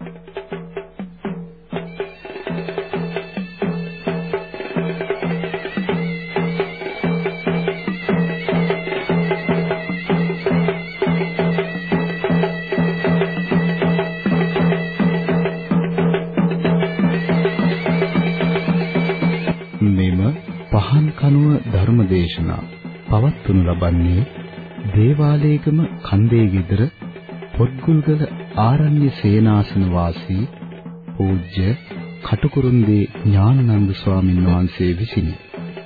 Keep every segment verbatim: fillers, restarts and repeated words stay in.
ධර්මදේශනා පවත්වනු ලබන්නේ දේවාලේගම කන්දේ ගෙදර පොත්ගුල්ගල ආරණ්‍ය සේනාසන වාසී පූජ්‍ය කටුකුරුන්දී ඥානানন্দ ස්වාමීන් වහන්සේ විසිනි.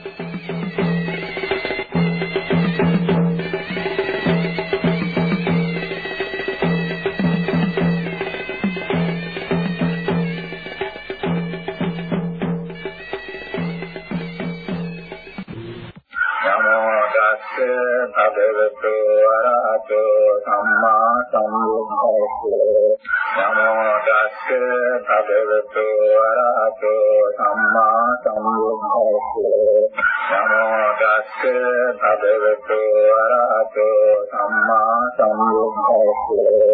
භගවතු වරහතෝ සම්මා සම්බුද්දස්සේ නමෝ තස්ස භගවතු වරහතෝ සම්මා සම්බුද්දස්සේ නමෝ තස්ස භගවතු වරහතෝ සම්මා සම්බුද්දස්සේ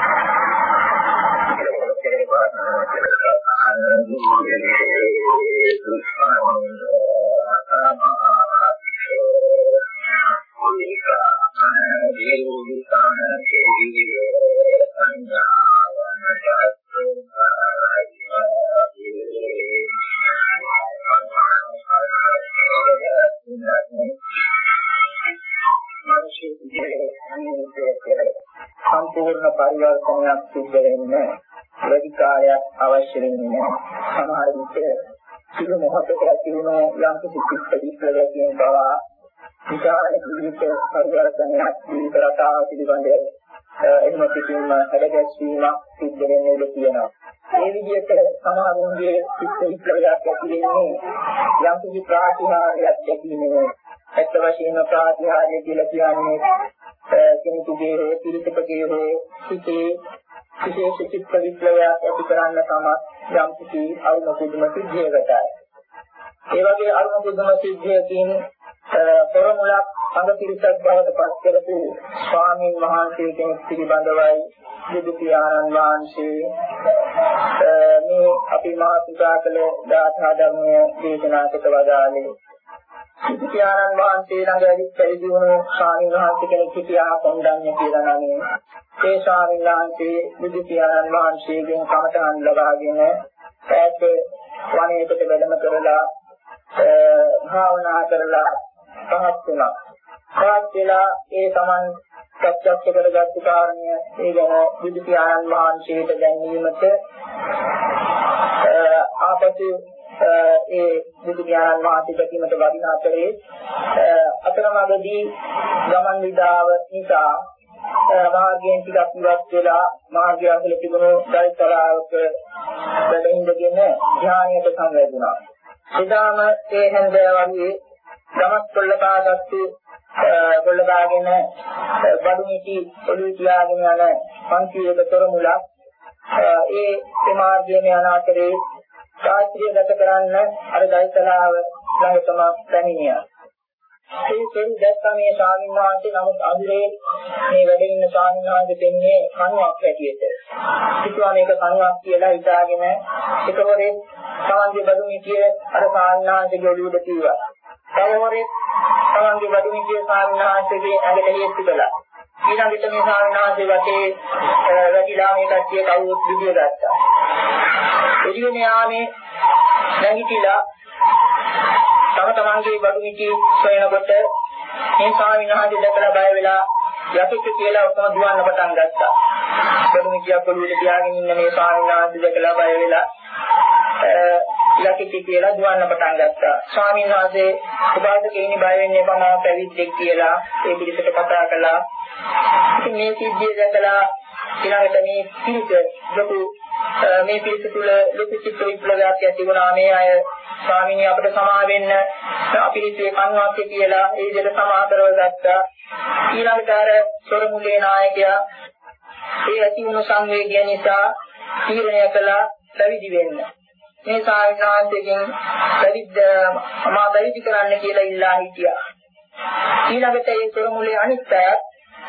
සම්පූර්ණ පරිවර්තනයක් සිද්ධ වෙන්නේ වැඩි කාලයක් අවශ්‍ය වෙන්නේ සමහර විට සිදු මොහොතක ඇතිවන යම් කිසි පිළිපදිකලකින් බව විචාරණ ජීවිත පරිවර්තනයක් විතරතාව පිළිබඳ එහෙම කිසිම හැඩගැස්වීමක් සිද්ධ වෙන්නේ නැති කියනවා. මේ විදිහට සමහරුන්ගේ සිත් විප්ලවයක් ඇති වෙන්නේ යම් කිසි ප්‍රාතිහාර්යයක් දැකීමේ ඇත්ත වශයෙන්ම ප්‍රාතිහාර්ය කියලා කියන්නේ කෙනෙකුගේ හෝ පිළිපදකේ හෝ සිටේ විශේෂ චිත්ත විප්ලවයක් ඇති කරන්න තමයි යම් කිසි අරුම පුදුම සිද්ධියකටයි. ඒ වගේ අරුම පුදුම සිද්ධියකින් පොරමුලක් අඟතිරිසක් බවට පත් කරපු ස්වාමීන් වහන්සේ කෙනෙක් පිළිබඳවයි බුදු පියාණන් වහන්සේ මේ අපි මාතෘකා කළ ධාතා ධර්මය දේශනා කොට වදාළේ. බුදු පියාණන් වහන්සේ ළඟ ඇවිත් පැවිදි වුණු ස්වාමීන් වහන්සේ කෙනෙක් සිටියා කොණ්ඩඤ්ඤ කියලා නමින්. ඒ ස්වාමීන් වහන්සේ බුදු පියාණන් වහන්සේගෙන් කමඨාන් ලබාගෙන ඈත වනයේකට වැඩම කරලා භාවනා කරලා පහත් වුණා. පහත් වෙලා ඒ සමන් ප්‍රත්‍යක්ෂ කරගත්තු කාරණය ඒ ගැන බුදු පියාණන් වහන්සේට දැන්වීමට ආපසු ඒ බුදු පියාණන් වහන්සේ දැකීමට වදින අතරේ අතරමඟදී ගමන් විඩාව නිසා මාර්ගයෙන් ටිකක් ඉවත් වෙලා මාර්ගය අසල තිබුණු දෛතලාවක වැඩ ඉඳගෙන ධ්‍යානයට සංවැදුණා. එදාම ඒ හැන්දෑවගේ ගමස් කොල්ල කාගත්තු කොල්ල කාගෙන බඩු මිටි ඔළුවේ තියාගෙන යන පන්තියක තොරමුලක් ඒ මාර්ගයෙන් යන අතරේ ශාස්ත්‍රීය ගත කරන්න අර දෛතලාව ළඟටම පැමිණියා. ඒ කෙනෙක් දැක්කම මේ ස්වාමීන් වහන්සේ නමුත් අඳුරේ මේ වැඩ ඉන්න ස්වාමීන් වහන්සේ දෙන්නේ කණුවක් ඇටියෙද. කිතුවා මේක කණුවක් කියලා හිතාගෙන එකවරේ සමන්ගේ බඩු මිටිය අර ස්වාමීන් වහන්සේගේ ඔළුවට තියුවා. තවවරේ සමන්ගේ බඩු මිටිය ස්වාමීන් වහන්සේගේ ඇඟට ලියත් තිබලා. ඊළඟට මේ ස්වාමීන් වහන්සේ වටේ වැටිලා මේ කට්ටිය කවුරුත් විදිය ගත්තා. එළියනේ ආමේ නැගිටලා තම තමන්ගේ බඩු මිටි සොයනකොට මේ ස්වාමීන් වහන්සේ දැකලා බය වෙලා යටිට කියලා ඔක්කොම දුවන්න පටන් ගත්තා. බඩු මිටියක් ඔළුවේ තියාගෙන ඉන්න මේ ස්වාමීන් වහන්සේ දැකලා බය වෙලා යටිට කියලා දුවන්න පටන් ගත්තා. ස්වාමීන් වහන්සේ උපාසකෙනි බය වෙන්නේ බමා පැවිද්දෙක් කියලා ඒ පිළිසෙට කතා කළා. ඉතින් මේ සිද්ධිය දැකලා ඊළඟට මේ පිළිස ලොකු මේ පිළිස තුල ලොකු චිත්ත විප්ලවයක් ඇති වුණා. මේ අය ස්වාමීනි අපිට සමා වෙන්න අපි හිතේ කන්වාක්ක කියලා ඒ විදිහට සමා කරව ගත්තා. ඊළඟට අර සොරමුලේ නායකයා ඒ ඇති වුණු සංවේගය නිසා තීරණය කළා පැවිදි වෙන්න. මේ සාවිනාන්තයෙන් පැවිද්ද මා පැවිදි කරන්න කියලා ඉල්ලා හිටියා. ඊළඟට ඒ සොරමුලේ අනිත් අය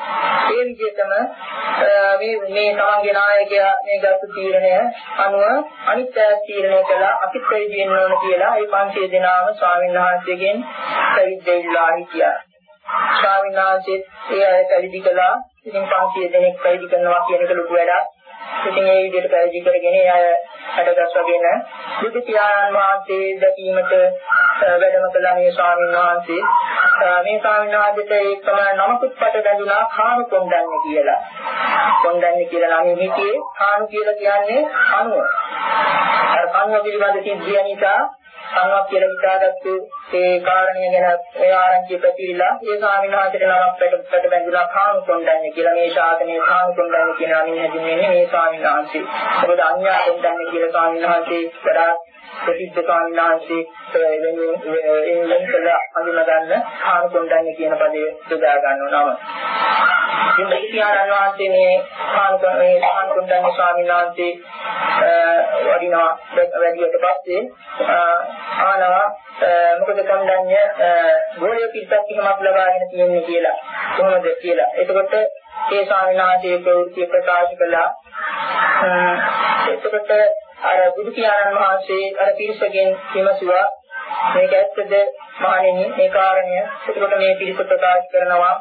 ඒ විදිහටම මේ මේ තමන්ගේ නායකයා මේ ගත්ත තීරණය අනුව අනිත් අය තීරණය කළා අපිත් පැවිදි වෙන්න ඕන කියලා ඒ පන්සිය දෙනාම ස්වාමීන් වහන්සේගෙන් පැවිදි වෙලා හිටියා. ස්වාමීන් වහන්සේ ඒ අය පැවිදි කළා. ඉතින් පන්සිය දෙනෙක් පැවිදි කරනවා කියන එක ලොකු වැඩක්. ඉතින් ඒ විදිහට පැවිදි කරගෙන ඒ අය හටගස්වගෙන බුදු පියාණන් වහන්සේ දැකීමට වැඩම කළා මේ ස්වාමීන් වහන්සේ. මේ ස්වාමීන් වහන්සේට ඒකම නමකුත් පට බැඳුනා කාණු කොණ්ඩඤ්ඤ කියලා. කොණ්ඩඤ්ඤ කියලා නම් හිතේ කාණු කියලා කියන්නේ කණුව. අර කණුව පිළිබඳ සිද්ධිය නිසා කණුවක් කියලා හිතාගත්තු ඒ කාරණය ගැන ඒ ආරංචිය පැතිරිලා ඒ ස්වාමීන් වහන්සේට නමක් පට පට බැඳුනා කාණු කොණ්ඩඤ්ඤ කියලා. මේ ශාසනයේ කාණු කොණ්ඩඤ්ඤ කියන නමින් හැදින්වෙන්නේ මේ ස්වාමීන් වහන්සේ. මොකද අඤ්ඤා කොණ්ඩඤ්ඤ කියලා ස්වාමීන් වහන්සේ වඩා ප්‍රසිද්ධ ස්වාමීන් වහන්සේ එන්නේ කළා හඳුනා ගන්න කාණු කොණ්ඩඤ්ඤ කියන පදේ යොදා ගන්නව නම. ඉතින් මේ පියාණන් වහන්සේ මේ කාණු කොණ්ඩඤ්ඤ ස්වාමීන් වහන්සේ වඩිනවා වැඩියට පස්සේ ආනවා මොකද කොණ්ඩඤ්ඤ ගෝලිය පිටක් කිමක් ලබාගෙන තියෙන්නේ කියලා කොහොමද කියලා. එතකොට ඒ ස්වාමීන් වහන්සේ ප්‍රවෘත්ති ප්‍රකාශ කළා. එතකොට අර බුදු පියාණන් වහන්සේ අර පිරිසගෙන් විමසුවා මේක ඇත්තද මහණෙනි මේ කාරණය. එතකොට මේ පිරිස ප්‍රකාශ කරනවා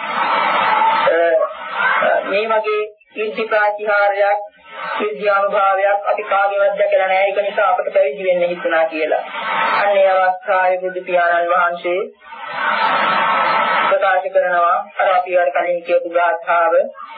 මේ වගේ ඉර්ධි ප්‍රාතිහාර්යයක් විද්‍යානුභාවයක් අපි කාගේවත් දැකලා නැහැ. ඒක නිසා අපට පැවිදි වෙන්න හිතුණා කියලා. අන්න ඒ අවස්ථාවේ බුදු පියාණන් වහන්සේ ප්‍රකාශ කරනවා අර අපි අර කලින් කියපු ගාථාව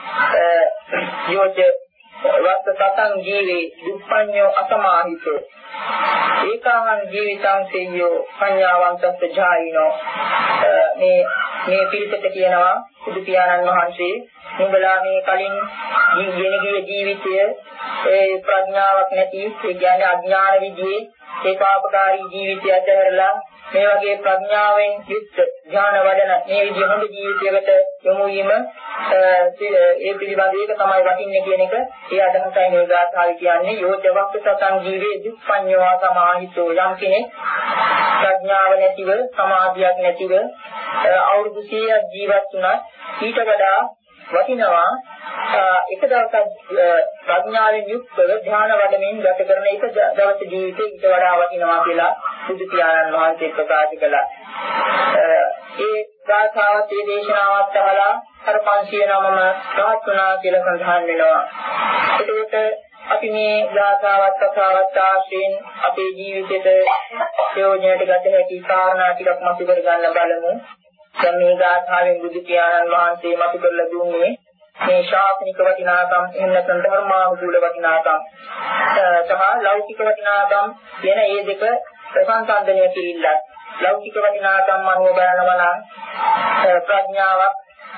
යෝජ වස්ත සතං ජීවේ දුප්පඤ්ඤෝ අසමාහිතෝ ඒකාං ජීවිතං සෙය්‍යෝ පඤ්ඤාවන්තස්ස ජායිනෝ. මේ මේ පිළිපෙත කියනවා බුදු පියාණන් වහන්සේ නුඹලා මේ කලින් ගෙන ගිය ජීවිතය ඒ ප්‍රඥාවක් නැති ඒ කියන්නේ අඥාන විදිහේ ඒ පාපකාරී ජීවිතය ඇතහැරලා මේ වගේ ප්‍රඥාවෙන් යුක්ත ඥාන වඩන මේ විදිහ හොඳ ජීවිතයකට යොමු වීම ඒ පිළිබඳ එක තමයි වටින්නේ කියන එක ඒ අදහසයි මේ ගාථාවේ කියන්නේ. යෝජවක්ක සතං ජීවේ දුප්පඤ්ඤෝ සමාහිතෝ. යම් කෙනෙක් ප්‍රඥාව නැතිව සමාධියක් නැතිව අවුරුදු සීයක් ජීවත් වුණත් ඊට වඩා වටිනවා එක දවසක් ප්‍රඥාවෙන් යුක්තව ධ්‍යාන වඩමින් ගත කරන එක දවස් ජීවිතේ ඊට වඩා වටිනවා කියලා බුදු පියාණන් වහන්සේ ප්‍රකාශ කළා. ඒ ගාථාවත් ඒ දේශනාවත් අහලා අර පන්සිය නමම රාත්‍නා කියලා සඳහන් වෙනවා. ඒකට අපි මේ ගාථාවත් කතාවත් ආශ්‍රයෙන් අපේ ජීවිතේට ප්‍රයෝජනයට ගත හැකි කාරණා ටිකක් මතු කර ගන්න බලමු. දැන් මේ ගාථාවෙන් බුදු පියාණන් වහන්සේ මතු කරලා දුන්නේ මේ ශාසනික වටිනාකම් එහෙම නැත්නම් ධර්මානුකූල වටිනාකම් සහ ලෞකික වටිනාකම් කියන මේ දෙක ප්‍රසංසන්දනය කිරිල්ලක්. ලෞකික වටිනාකම් අනුව බලනවා නම් ප්‍රඥාවක්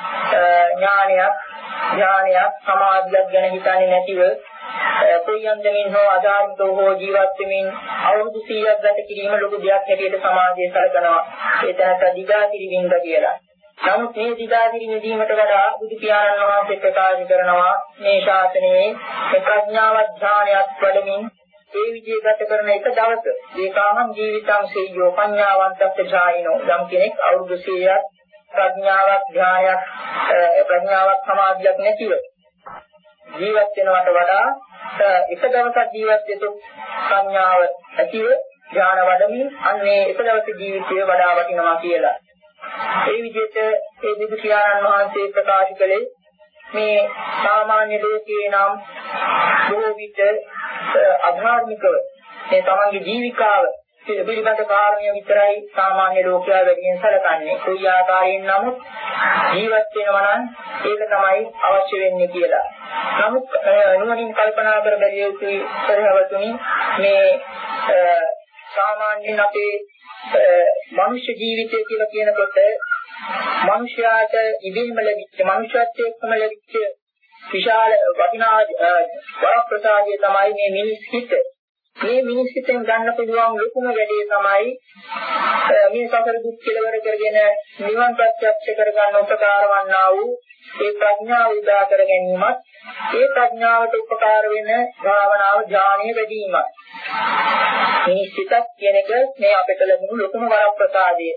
ඥානයක් ඥානයක් සමාධියක් ගැන හිතන්නේ නැතිව ප්‍රයන්දමින් හෝ අදාන්තෝ හෝ ජීවත් වෙමින් අවුරුදු සීයක් ගත කිරීම ලොකු දෙයක් හැටියට සමාජයේ සැලකනවා. ඒ තැනට දිගාතිරි වින්ද කියලා. නමුත් මේ දිගාතිරි විදීමට වඩා බුදු පියාණන් වහන්සේ ප්‍රකාශ කරනවා මේ ශාසනයේ ප්‍රඥාවත් ඥානයක් වඩමින් ඒ විදිහට ගත කරන එක දවස ඒකාමං ජීවිතං සෙය්‍යෝ පඤ්ඤාවන්තස්ස ජායිනෝ. යම් කෙනෙක් අවුරුදු සීයක් ප්‍රඥාවක් ඥානයක් ප්‍රඥාවක් සමාධියක් නැතිව ජීවත් වෙනවට වඩා එක දවසක් ජීවත් වෙතු සංඥාව ඇතිව ඥාන වඩමින් අන්නේ එක දවසේ ජීවිතය වඩා වටිනවා කියලා. ඒ විදිහට ඒ බුදු පියාණන් වහන්සේ ප්‍රකාශ කළේ මේ සාමාන්‍ය ලෝකේ නම් බොහෝ විට අධාර්මිකව මේ තමන්ගේ ජීවිකාව පිළිබඳ කාරණය විතරයි සාමාන්‍ය ලෝකයා වැඩියෙන් සැලකන්නේ. කොයි ආකාරයෙන් නමුත් ජීවත් වෙනවා නම් ඒක තමයි අවශ්‍ය වෙන්නේ කියලා. නමුත් නුවණින් කල්පනා කර බැලිය යුතුයි පරිවර්තනි මේ සාමාන්‍යයෙන් අපේ මනුෂ්‍ය ජීවිතය කියලා කියනකොට මනුෂ්‍යයාට ඉබේම ලැබිච්ච මනුෂ්‍යත්වයේම ලැබිච්ච විශාල වටිනා වරප්‍රසාදය තමයි මේ මිනිස් හිත. මේ මිනිස් හිතෙන් ගන්න පුළුවන් ලොකුම වැඩේ තමයි මේ සසර දුක් කෙලවර කරගෙන නිවන් ප්‍රත්‍යක්ෂ කරගන්න උපකාර වන්නා වූ ඒ ප්‍රඥාව උදා කර ගැනීමත් ඒ ප්‍රඥාවට උපකාර වෙන භාවනාව ඥානීය වැඩිවීමත්. මේ සිතක් කියන එක මේ අපට ලැබුණු ලොකුම වරප්‍රසාදය.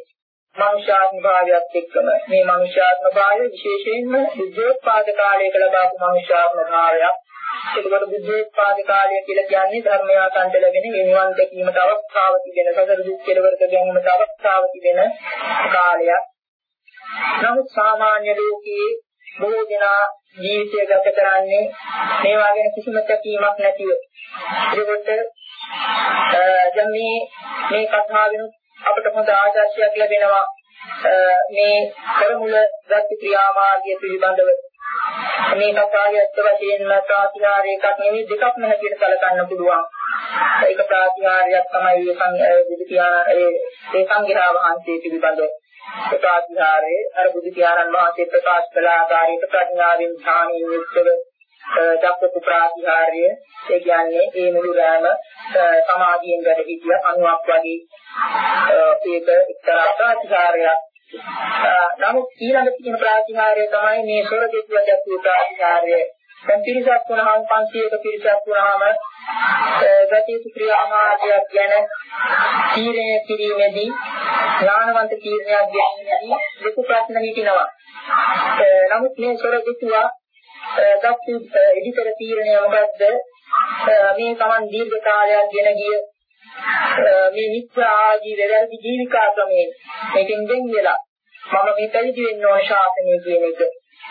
මනුෂ්‍යාත්ම භාවයත් එක්කම මේ මනුෂ්‍යාත්ම භාවය විශේෂයෙන්ම බුද්ධෝත්පාද කාලයක ලබාපු මනුෂ්‍යාත්ම භාවයක්. ඒකවල බුද්ධෝත්පාද කාලය කියලා කියන්නේ ධර්මයාසන්ට ලැබෙන නිවන් දැකීමට අවස්ථාව තිබෙන සතර දුක් කෙලවරක ගැනීමට අවස්ථාව තිබෙන කාලයක්. නමුත් සාමාන්‍ය ලෝකයේ බොහෝ දෙනා ජීවිතය ගත කරන්නේ මේවා ගැන කිසිම තැකීමක් නැතිව. ඒකට දැන් මේ මේ කතාවෙන් අපට හොඳ ආදර්ශයක් ලැබෙනවා මේ කරමුල ගති ක්‍රියාමාර්ගය පිළිබඳව. මේ කතාවේ අත්‍ය වශයෙන්ම ප්‍රාතිහාර්යයක් නෙවෙයි දෙකක් නැතිව සැලකන්න පුළුවන්. ඒක ප්‍රාතිහාර්යයක් තමයි බුදු පියාණන් ඒ සංඝයා වහන්සේ පිළිබඳව. ඒ ප්‍රාතිහාර්යය අර බුදු පියාණන් වහන්සේ ප්‍රකාශ කළ ආකාරයට ප්‍රඥාවෙන් ඥානයෙන් යුක්තව දක්වපු ප්‍රාතිහාර්යය ඒ කියන්නේ ඒ මුළු රැම සමාධියෙන් වැඩ සිටිය අනුවක් වගේ ඒක එක්තරා ප්‍රාතිහාර්යයක්. නමුත් ඊළඟ තියෙන ප්‍රාතිහාර්යය තමයි මේ සොරදෙතුව දක්වපු ප්‍රාතිහාර්යය. දැන් පිරිසක් වුණාම පන්සියයක පිරිසක් වුණාම ගති ක්‍රියාමාර්ගයක් ගැන තීරණය කිරීමේදී ඥානවන්ත තීරණයක් ගැනීමේදී ලොකු ප්‍රශ්න හිතිනවා. නමුත් මේ සොරදෙතුව දක්ෂ ඉදිතර තීරණය මොකද්ද? මේ Taman දීර්ඝ කාලයක් ගෙන ගිය මේ නිත්‍ය ආජීව වැරදි ජීවිකා ක්‍රමයෙන් මේකෙන් දෙන් වෙලා මම මේ පැවිදි වෙන්න ඕන ශාසනය කියන එක.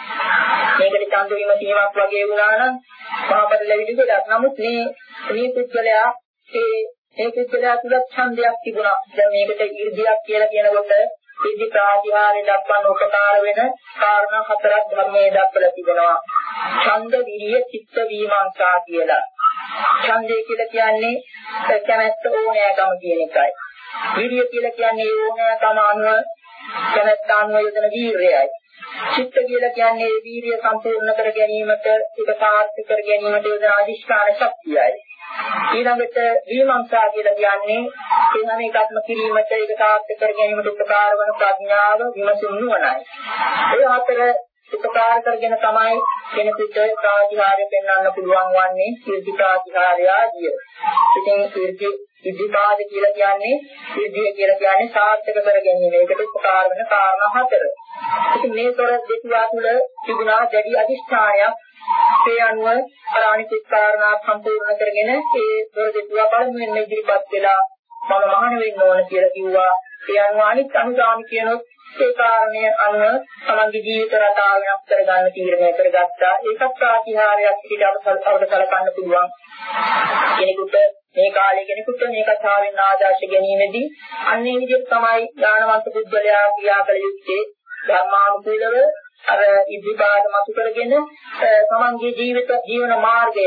මේකට ඡන්ද වීම තීමක් වගේ වුණා නම් මහපට ලැබිලි දෙයක්. නමුත් මේ මේ පුද්ගලයා ඒ ඒ පුද්ගලයා තුල ඡන්දයක් තිබුණා. දැන් මේකට 이르දියක් කියලා කියනකොට ඉදි ප්‍රාතිහාර්ය දක්වන්න උපකාර වෙන කාරණා හතරක් ධර්මයේ දක්වලා තිබෙනවා. ඡන්ද, විරිය, චිත්ත, විමර්ශා කියලා. ඡන්දය කියලා කියන්නේ කැමැත්ත ඕනෑකම කියන එකයි. විරිය කියලා කියන්නේ ඕනෑකම අනුව කැමැත්ත අනුව යොදන වීර්යයයි. චිත්ත කියලා කියන්නේ වීර්ය සම්පූර්ණ කර ගැනීමට ඒක සාර්ථක කර ගැනීමට යොදන අධිෂ්ඨාන ශක්තියයි. ඊළඟට විමර්ශා කියලා කියන්නේ ඒ හැම එකක්ම කිරීමට ඒක සාර්ථක කර ගැනීමට උපකාර වන ප්‍රඥාව විමසුම් නුවණයි. ඒ අතර උපකාර කරගෙන තමයි කෙනෙකුට ප්‍රාතිහාර්ය පෙන්වන්න පුළුවන් වන්නේ සිද්ධි ප්‍රාතිහාර්ය ආදිය. ඉතින් සිද්ධි ඉදිපාද කියලා කියන්නේ සිද්ධිය කියලා කියන්නේ සාර්ථක කර ගැනීම. ඒකට උපකාර වෙන කාරණා හතර. ඉතින් මේ තොර දෙතුවා තුළ තිබුණා දැඩි අධිෂ්ඨානයක්. ඒ අනුව අනිත් කාරණා සම්පූර්ණ කරගෙන ඒ තොර දෙතුවා බලමුෙන් ඉදිරිපත් වෙලා මම මහාන වෙන්න ඕන කියලා කිව්වා. ඒ අනුව අනිත් අනුගාමී කියනොත් ඒ කාරණය අනුව තමන්ගේ ජීවිත රටාව වෙනස් කරගන්න තීරණය කරගත්තා. ඒකත් ප්‍රාතිහාර්යයක් විදිහට අපට සලකන්න පුළුවන්. කෙනෙකුට මේ කාලේ කෙනෙකුට මේ කතාවෙන් ආදර්ශ ගැනීමේදී අන්නේ විදිහට තමයි ඥානවන්ත බුද්ධලයා ක්‍රියා කළ යුත්තේ. ධර්මානුකූලව අර ඉදිපාද මතු කරගෙන තමන්ගේ ජීවිත ජීවන මාර්ගය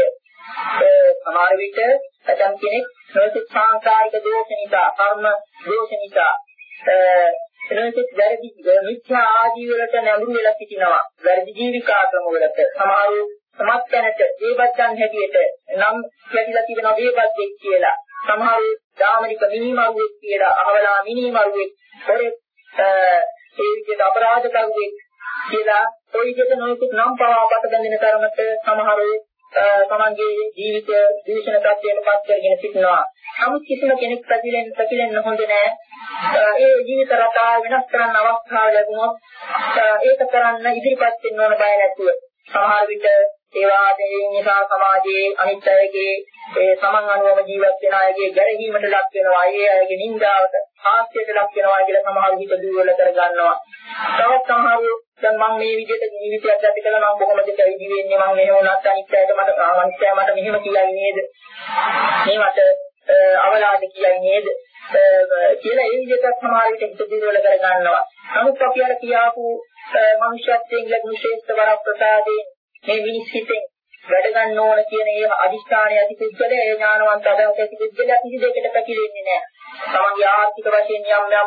සමහර විට ඇතම් කෙනෙක් නොයෙක් සංස්කාරික දෝෂ නිසා, කර්ම දෝෂ නිසා එනොත් වැරදි මිත්‍යා ආජීවවලට නැඹුරු වෙලා සිටිනවා. වැරදි ජීවිකා ක්‍රමවලට සමහර සමත්යන්ට දේවත්යන් හැටියට නම් ලැබිලා තිබෙනවා දේවත්ෙක් කියලා. සමහර දාමනික මිනිමරුවෙක් කියලා, අහවලා මිනිමරුවෙක්, පොරේ ඒ විදිහට අපරාධ කරුවෙක් කියලා ওই විදිහට නොයෙක් නම් පවාපත බැඳෙන තරමට සමහර තමන්ගේ ජීවිත දූෂණ තත්ත්වයට පත් කරගෙන සිටිනවා. නමුත් කිසිම කෙනෙක් පැතිලෙන්න පැතිලෙන්න හොඳ නැහැ. ඒ ජීවිත රටාව වෙනස් කරන්න අවස්ථාව ලැබුණොත් ඒක කරන්න ඉදිරිපත් වෙන්න ඕන බය නැතුව. සමහර විට ඒ වාදයෙන් නිසා සමාජයේ අනිත් අයගේ ඒ තමන් අනුවම ජීවත් වෙන අයගේ ගැරහීමට ලක් වෙනවා. ඒ අයගේ නින්දාවට, හාස්‍යයට ලක් වෙනවා කියලා සමහර විට දුර්වල කර ගන්නවා. තවත් සමහර දැන් මම මේ විදිහට ජීවිතයක් ගත කළා නම් කොහොමද ඉදි වෙන්නේ? මම මෙහෙම වුණත් අනිත් අයට මට අනිත් මට මෙහෙම කියයි නේද? මේවට අවලාද කියයි නේද? කියලා ඒ විදිහට සමහර විට දුර්වල කර ගන්නවා. නමුත් අපි අර කියාපු මනුෂ්‍යත්වයෙන් ලැබුණු ශ්‍රේෂ්ඨ වර ප්‍රසාදේ මේ මිනිස් හිතෙන් වැඩ ගන්න ඕන කියන ඒ අදිෂ්ඨානය ඇති පුද්ගලයා ඒ ඥානවන්ත අදහස ඇති පුද්ගලයා කිසි දෙයකට පැකිලෙන්නේ නැහැ. තමන්ගේ ආර්ථික වශයෙන් යම් යම්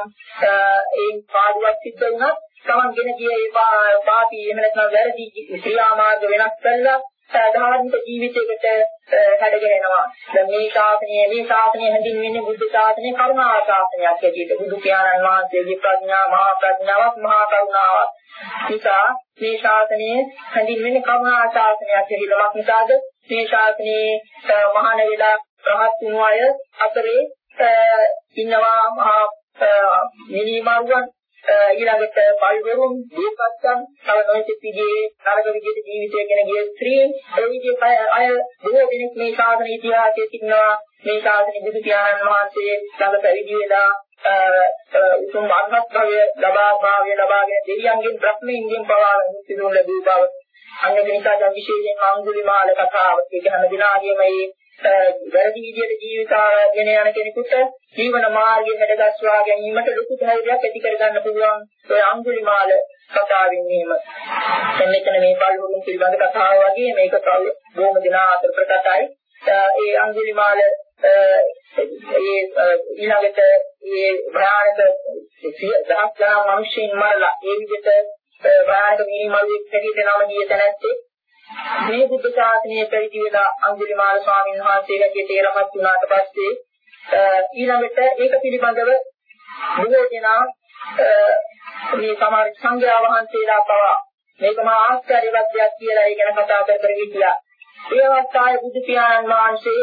ඒ පාඩුවක් සිද්ධ වුණත් තමන් ගෙන ගිය ඒ පාපී එහෙම නැත්නම් වැරදි ක්‍රියාමාර්ග වෙනස් කළා ධාර්මික ජීවිතයකට හැඩගෙනෙනවා. දැන් මේ ශාසනය මේ ශාසනය හැඳින්වෙන්නේ බුද්ධ ශාසනය කරුණා ශාසනයක් ඇටියට. බුදු පියාණන් වහන්සේගේ ප්‍රඥා මහා ප්‍රඥාවක් මහා කරුණාවක්. නිසා මේ ශාසනය හැඳින්වෙන්නේ කරුණා ශාසනයක් ඇටියට. නිසාද මේ ශාසනයේ මහාන වෙලා රහත් වුණු අය අතරේ ඉන්නවා මහා මිනිමරුවන් ඊළඟට පල්වරුන් දීපස්සන් තව නොයෙක් විදිහේ නරක විදිහේ ජීවිතය ගැන ගිය ස්ත්‍රී ඒ විදිහේ අය බොහෝ දෙනෙක් මේ ශාසන ඉතිහාසයේ තිබෙනවා. මේ ශාසන බුදු පියාණන් වහන්සේ ළඟ පැවිදි වෙලා උතුම් ආත්මභාවය ලබා භාවය ලබාගෙන දෙවියන්ගෙන් බ්‍රහ්මයන්ගෙන් පවා මුක්ති දුන් ලැබූ බව. අන්න ඒ නිසා දැන් විශේෂයෙන් අඟුලිමාල කතාව ඒක හැම දිනාගේම මේ වැරදි විදිහට ජීවිතාගෙන යන කෙනෙකුට ජීවන මාර්ගයේ හැදගස්වා ගැනීමට ලොකු ධෛර්යයක් ඇති කර ගන්න පුළුවන් ඔය අඟුලිමාල කතාවෙන් එහෙම. දැන් මෙතන මේ පල්වුරුන් පිළිබඳ කතාව වගේ මේක බොහොම දිනා අතර ප්‍රකටයි. ඒ අඟුලිමාල ඒ ඊළඟට මේ භයානක දහස් ගණන් මිනිස්සුන් මරලා ඒ විදිහට භයානක මිනිමරුවෙක් හැටියට නම දිය තැනැත්තේ මේ බුද්ධ ශාසනය පැවිදි වෙලා අඟුලිමාල ස්වාමීන් වහන්සේ හැටියට රහත් වුණාට පස්සේ ඊළඟට ඒක පිළිබඳව බොහෝ දෙනා මේ සමහර සංඝයා වහන්සේලා පවා මේක මා ආශ්චර්යවත් දෙයක් කියලා ඒ ගැන කතා කර කර හිටියා. ඒ අවස්ථාවේ බුදු පියාණන් වහන්සේ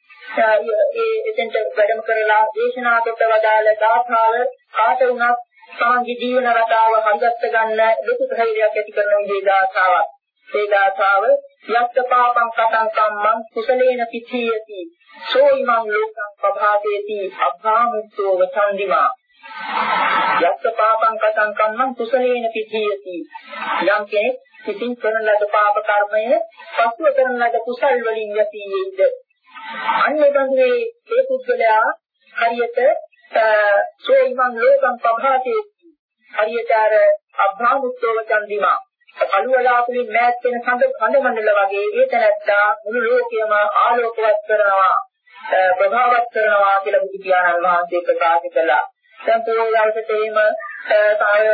ඒ එතෙන්ට වැඩම කරලා දේශනා කොට වදාළ ගාථාව කාට වුණත් සාංගි ජීවන රටාව හරියට ගන්න ලොකු ධෛර්යයක් ඇති කරන විදිහේ ගාථාවක්. ඒ ගාථාව යක්ක පාපං කතං කම්මං කුසලේන පිච්ඡියති සෝයිමං ලෝකං පභාතේති අභාමුක්තෝ වචන්දිමා. යක්ක පාපං කතං කම්මං කුසලේන පිච්ඡියති යම් කෙනෙක් සිතින් කරන ලද පාප කර්මය පසුව කරන ලද කුසල් වලින් යතියේද අන්නේ බඳුනේ ඒ පුද්ගලයා හරියට සෝයිමං ලෝකං පභාතේති හරියට අර අභාමුක්තෝ වචන්දිමා කලුවලාපුලින් මෑත් වෙන සඳ කඳ මණ්ඩල වගේ ඒ තැනැත්තා මුළු ලෝකයම ආලෝකවත් කරනවා ප්‍රභාවත් කරනවා කියලා බුදු පියාණන් වහන්සේ ප්‍රකාශ කළා. දැන් පොළොවකට එීම සාය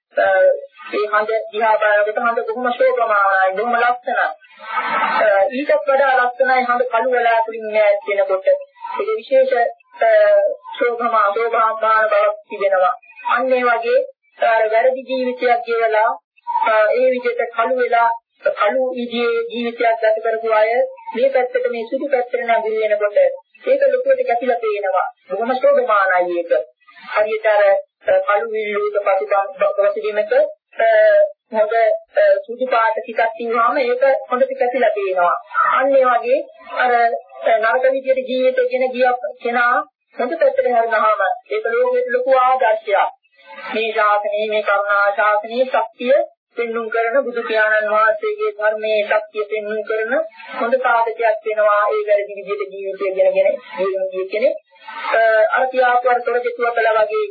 ඒ හඳ දිහා බලනකොට හඳ බොහොම ශෝභමානයි බොහොම ලස්සනයි. ඊටත් වඩා ලස්සනයි හඳ කලුවලාපුලින් මෑත් වෙනකොට ඒක විශේෂ ශෝභමා ශෝභාමාන බවක් තිබෙනවා. අන්න ඒ වගේ වැරදි ජීවිතයක් ගෙවලා ඒ විදිහට කළු වෙලා කළු විදිහේ ජීවිතයක් ගත කරපු අය මේ පැත්තට මේ සුදු පැත්තට නැඹුරු වෙනකොට ඒක ලොකුවට කැපිලා පේනවා. බොහොම ශෝභමානයි ඒක. හරියට අර කළු විල්ලුක පසුබිමක හොඳ සුදු පාට ටිකක් තියුවාම ඒක හොඳට කැපිලා පේනවා. අන්න ඒ වගේ අර නරක විදිහට ජීවිතය ගෙන ගිය කෙනා හොඳ පැත්තට හැරුණාම ඒක ලෝකෙට ලොකු ආදර්ශයක්. මේ ශාසනයේ මේ කරුණා ශාසනයේ ශක්තිය පෙන්වුම් කරන බුදු පියාණන් වහන්සේගේ ධර්මයේ ශක්තිය පෙන්වුම් කරන හොඳ සාධකයක් වෙනවා. ඒ වැරදි විදිහට ජීවිතය ගෙනගෙන ජීවන ගිය කෙනෙක් අර කියාපුවර තොරජෙතුව කළා වගේ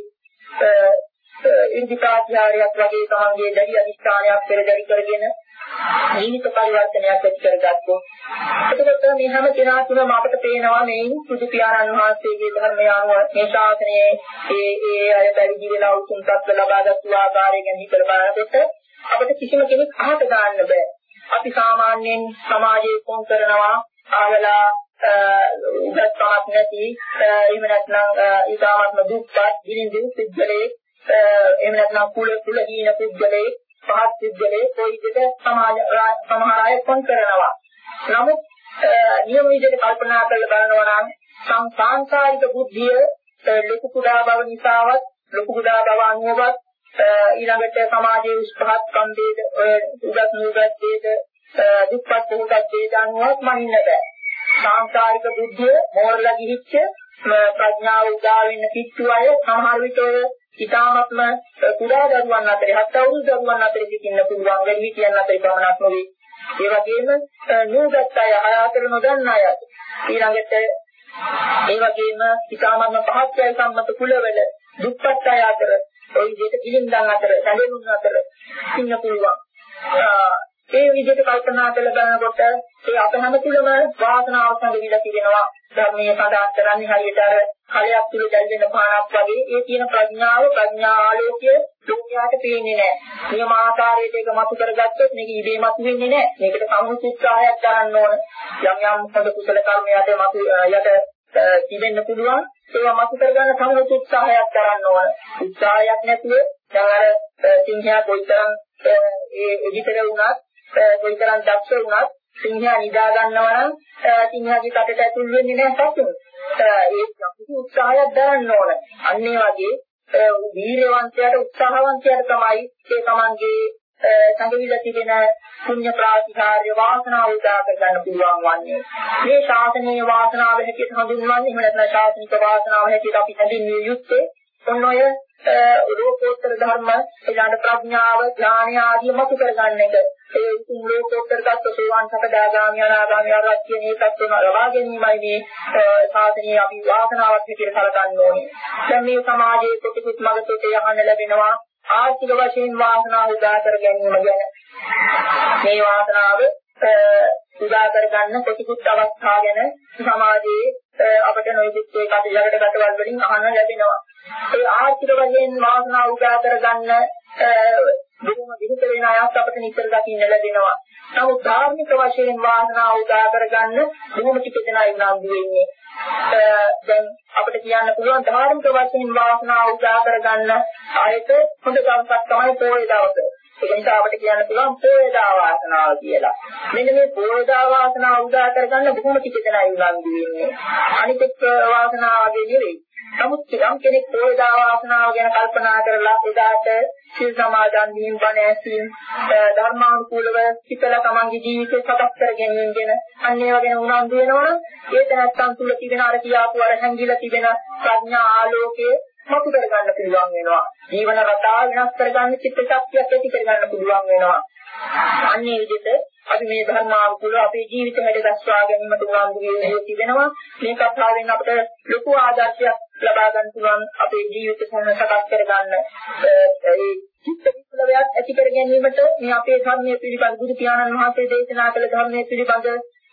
ඉන්දිකාචාරයක් වගේ තමන්ගේ දැඩි අධිෂ්ඨානයක් පෙරදරි කරගෙන ජීවිත පරිවර්තනයක් ඇති කරගත්තොත් එතකොට මේ හැම කෙනා තුළම අපට පේනවා මේ බුදු පියාණන් වහන්සේගේ ධර්මය අනුව මේ ශාසනයේ ඒ ඒ අය පැවිදි වෙලා උතුම් සත්‍ය ලබාගත් ආකාරය ගැන හිතලා බලනකොට අපිට කිසිම කෙනෙක් අහක ගන්න බෑ. අපි සාමාන්‍යයෙන් සමාජයේ කොන් කරනවා ආවලා උගත්කමක් නැති එහෙම නැත්නම් ඊටාත්ම දුක්පත් දිනින්දු සිද්ධලේ එහෙම නැත්නම් කුල කුල හීන පුද්ගලේ පහත් පුද්ගලේ කොයි විදිහට සමාජ සමහර අය කොන් කරනවා. නමුත් නියම විදිහට කල්පනා කරලා බලනවා නම් සංසාරික බුද්ධිය ලොකු කුඩා බව නිසාවත් ලොකු කුඩා බව අනුවවත් ඊළඟට සමාජයේ උස්පහත් කම්බේද උගත් නුගත් දේද දුක්පත් දුක්පත් දේද අනුවත් මනින්න බෑ. සංසාරික බුද්ධිය මෝරලා ගිහිච්ච ප්‍රඥාව උදා වෙන්න කිච්චු අය සමහර විට ඊටාත්ම කුඩා දරුවන් අතරේ හත් අවුරුදු දරුවන් අතරේ සිටින්න පුළුවන් වෙලී කියන අතරේ ප්‍රමාණයක් නොවේ. ඒ වගේම නුගත් අය ආයතන නොදන්න අය ඊළඟට ඒ වගේම ඊටාත්ම පහත් සම්මත කුලවල දුක්පත් අය අතර ඔය විදිහට කිලින්දන් අතර සැලෙනුන් අතර ඉන්න පුළුවන්. ඒ විදිහට කල්පනා කරලා බලනකොට ඒ අප හැම තුළම වාසනාව සංගවිලා තිබෙනවා. ධර්මයේ සඳහන් කරන්නේ හරියට අර කලයක් තුල දැල්වෙන පානක් වගේ ඒ තියෙන ප්‍රඥාව ප්‍රඥා ආලෝකය ලෝකයට පේන්නේ නැහැ. නියම ආකාරයට ඒක මතු කරගත්තොත් මේක ඉබේ මතු වෙන්නේ නැහැ. මේකට සමුචිත්‍රායක් ගන්න ඕන. යම් යම් පොඩ කුසල කර්මයට මතු යට තිබෙන්න පුළුවන්. ඒවා මතු කරගන්න සමුච උත්සාහයක් කරන්න ඕන. උත්සාහයක් නැතුව දැන් අර සිංහයා කොයිතරම් ඒ එදිතර වුණත් කොයිතරම් දක්ෂ වුණත් සිංහයා නිදා ගන්නවා නම් සිංහයාගේ කටට ඇතුල් වෙන්නේ නැහැ සතුන්. ඒ කිසි උත්සාහයක් දරන්න ඕන. අන්න ඒ වගේ වීරවන්තයාට උත්සාහවන්තයාට තමයි ඒ තමන්ගේ සංගවිලා තිබෙන පුණ්‍ය ප්‍රාතිහාර්ය වාසනාව උදා කර ගන්න පුළුවන් වන්නේ. මේ ශාසනීය වාසනාව හැටියට හඳුන්වන්නේ එහෙම නැත්නම් ශාසනික වාසනාව හැටියට අපි හඳුන්විය යුත්තේ ඔන්න ඔය ලෝකෝත්තර ධර්ම ඊළඟ ප්‍රඥාව ඥානය ආදී මතු කරගන්න එක. ඒ උතුම් ලෝකෝත්තර தත්ත්ව සෝවාන් සකදාගාමී අනාගාමී අරහත් කියන එකත් වෙන ලබා ගැනීමයි මේ ශාසනීය අපි වාසනාවක් හැටියට සැලකන්න ඕනේ. දැන් මේ සමාජයේ කොටිකුත් මගතේ යහන්න ලැබෙනවා. ආර්ථික වශයෙන් වාසනාව උදා කර ගැනීම ගැන මේ වාසනාව උදා කර ගන්න කොටිකුත් අවස්ථා ගැන සමාජයේ අපිට නොයෙකුත් ඒ කටයුතු කටවල් වලින් අහන්න ලැබෙනවා. ඒ ආර්ථික වශයෙන් වාසනාව උදා කර ගන්න බොහොම විහිද වෙන අයත් අපිට නිතර දකින්න ලැබෙනවා. නමුත් ධාර්මික වශයෙන් වාසනාව උදා කර ගන්න බොහොම ටික දෙනා උනන්දු වෙන්නේ. දැන් අපිට කියන්න පුළුවන් ධාර්මික වශයෙන් වාසනාව උදා කර ගන්න ආයත හොඳ දවසක් තමයි පොයේ දවස. ඒක නිසා අපිට කියන්න පුළුවන් පොයේදා වාසනාව කියලා. මෙන්න මේ පොයේදා වාසනාව උදා කර ගන්න බොහොම ටික දෙනා උනන්දු වෙන්නේ. අනිත් වාසනාවගේ නෙවෙයි. නමුත් යම් කෙනෙක් පොයේදා වාසනාව ගැන කල්පනා කරලා එදාට සිල් සමාදන් වීම බණ ඇසීම ධර්මානුකූලව සිතලා තමන්ගේ ජීවිතය සකස් කර ගැනීම ගැන අන්න ඒවා ගැන උනන්දු වෙනවනම් ඒ තැනත්තන් තුල තිබෙන අර කියාපු අර හැංගිලා තිබෙන ප්‍රඥා ආලෝකයේ මතු කර ගන්න පුළුවන් වෙනවා. ජීවන රටාව වෙනස් කර ගන්න චිත්ත ශක්තියක් ඇති කර ගන්න පුළුවන් වෙනවා. අන්නේ විදිහට අපි මේ ධර්මානුකූලව අපේ ජීවිත හැඩගස්වා ගැනීමට උනන්දු වෙන්නේ තිබෙනවා. මේ කතාවෙන් අපිට ලොකු ආදර්ශයක් ලබා ගන්න පුළුවන් අපේ ජීවිත සකස් කර ගන්න ඒ චිත්ත විප්ලවයක් ඇති කර ගැනීමට මේ අපේ ධර්මයේ පිළිබඳ බුදු පියාණන් වහන්සේ දේශනා කළ ධර්මයේ පිළිබඳ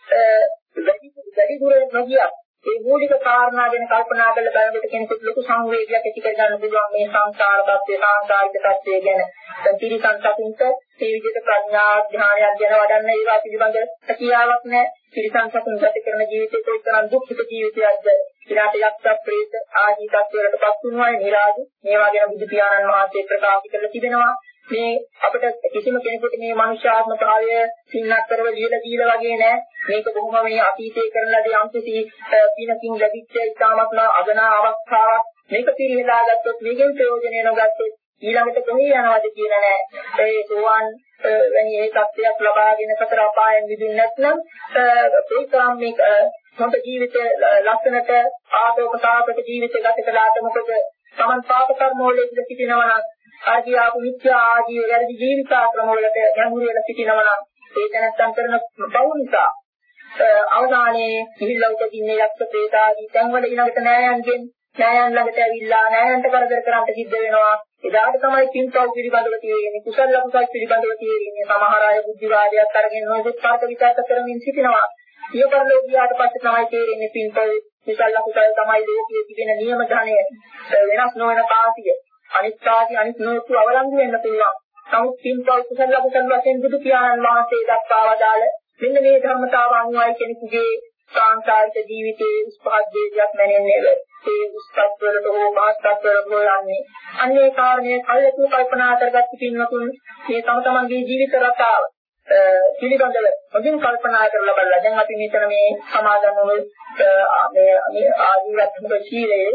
වැඩි දුර නොගියා. ඒ මූලික කාරණා ගැන කල්පනා කරලා බලනකොට කෙනෙකුට ලොකු සංවේගයක් ඇති කර ගන්න පුළුවන් මේ සංසාර தත්ත්වය, සංසාරික තත්ත්වය ගැන. දැන් තිරිසන් සතුන්ට මේ විදිහට ප්‍රඥා ඥානයක් ගැන වඩන්න ඒවා පිළිබඳ හැකියාවක් නැහැ. තිරිසන් සතුන් ගත කරන ජීවිතේ කොයිතරම් දුක්ඛිත ජීවිතයක්ද. ඊට යක්ෂ ප්‍රේත ආදී තත්ත්වවලටපත් වුණායි නිරාදි. මේවා ගැන බුදු පියාණන් වහන්සේ ප්‍රකාශ කරලා තිබෙනවා. මේ අපිට කිසිම කෙනෙකුට මේ මනුෂ්‍යාත්ම භාවය සින්නක් කරව දීලා දීලා වගේ නෑ. මේක බොහොම මේ අතීතයේ කරන ලද යම්කිසි පිනකින් ලැබිච්ච ඉතාමත්ම අගනා අවස්ථාවක්. මේක පිළිහෙලා ගත්තොත් මේකෙන් ප්‍රයෝජනය නොගත්තොත් ඊළඟට කොහේ යනවද කියලා නෑ. ඒ සෝවාන් වැනි ඒ තත්ත්වයක් ලබාගෙන සතර අපායන් මිදුන්නේ නැත්නම් ඒකම මේක හොඳ ජීවිත ලක්ෂණට ආතෝක සාපක ජීවිත ගත කළාට මොකද සමන් පාප කර්ම වල ඉඳ සිටිනවා නම් ආදී ආපු මිත්‍යා ආදී වැරදි ජීවිත ක්‍රම වලට ගැඹුරු වෙලා සිටිනවා නම් ඒ තැනත්තන් කරන බව නිසා අවසානයේ සිහිල්ල උපදින්නේ යක්ෂ ප්‍රේත ආදී තැන්වල ඊළඟට නෑයන්ගෙන් නෑයන් ළඟට ඇවිල්ලා නෑයන්ට කරදර කරන්ට සිද්ධ වෙනවා. එදාට තමයි පින්පව් පිළිබඳව තියෙන්නේ කුසල ලකුසල් පිළිබඳව තියෙන්නේ. සමහර අය බුද්ධිවාදයක් අරගෙන නොයෙක් පාර්ථ විචාර කරමින් සිටිනවා. ඊපරලෝකියාට පස්සේ තමයි තේරෙන්නේ පින්පව් කුසල ලකුසල් තමයි ලෝකයේ තිබෙන නියම ධනය. වෙනස් නොවන කාසිය. අනිත් ආදී අනිත් නෝතු අවලංගු වෙන්න පුළුවන්. නමුත් පින්පව් කුසල ලකුසල් වශයෙන් බුදු පියාණන් වහන්සේ දක්වා වදාළ මෙන්න මේ ධර්මතාව අනුවයි කෙනෙකුගේ සංසාරික ජීවිතයේ උස්පහත් දේශයක් නැනෙන්නේ. ඒ උස්පත්වලට හෝ මාත්‍රත්වලට හෝ යන්නේ. අන්නේ කාරණේ කල්පනා කල්පනා කරගත්ත පින්වතුන් මේ තම තමන්ගේ ජීවිත රටාව පිළිබඳව මොකින් කල්පනා කරලා බලලා දැන් අපි මෙතන මේ සමාදන් වූ මේ ආජීවත්වක සීලයේ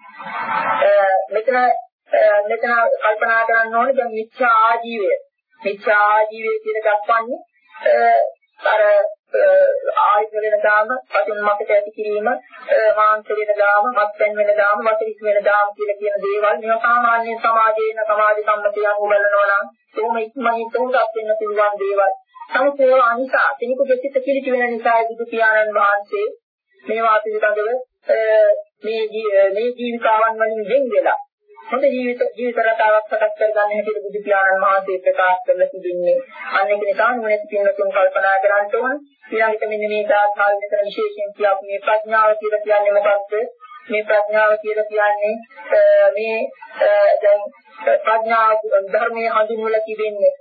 මෙතන මෙතන කල්පනා කරන්න ඕනේ දැන් මිච්ඡා ආජීවය. මිච්ඡා ආජීවය කියන දක්වන්නේ අර ආයත වෙන දාම, පතුන් මකට ඇති කිරීම, මාංශ වෙන දාම, මත්පැන් වෙන දාම, වතුරිස් වෙන දාම කියලා කියන දේවල් මේවා සාමාන්‍ය සමාජයේ සමාජ සම්මතයන් උගලනවා නම් කොහොම ඉක්මනින් තෝරගත් වෙන්න පුළුවන් දේවල්. නමුත් ඒවා අනිසා කෙනෙකුගේ සිත පිළිටි වෙන නිසා බුදු පියාණන් වහන්සේ මේවා පිළිබඳව මේ මේ ජීවිතාවන් වලින් වෙන් වෙලා හොඳ ජීවිත ජීවිත රටාවක් සකස් කරගන්න හැටියට බුදු පියාණන් වහන්සේ ප්‍රකාශ කරලා තිබෙන්නේ. අන්න ඒක නිසා නුවණැති කෙනෙකුන් කල්පනා කරන්න ඕන. ඊළඟට මෙන්න මේ දාස්හාල් මෙතන විශේෂයෙන් කියපු මේ ප්‍රඥාව කියලා කියන්නේ මොකක්ද? මේ ප්‍රඥාව කියලා කියන්නේ මේ දැන් ප්‍රඥා ධර්මයේ හඳුන්වලා තිබෙන්නේ.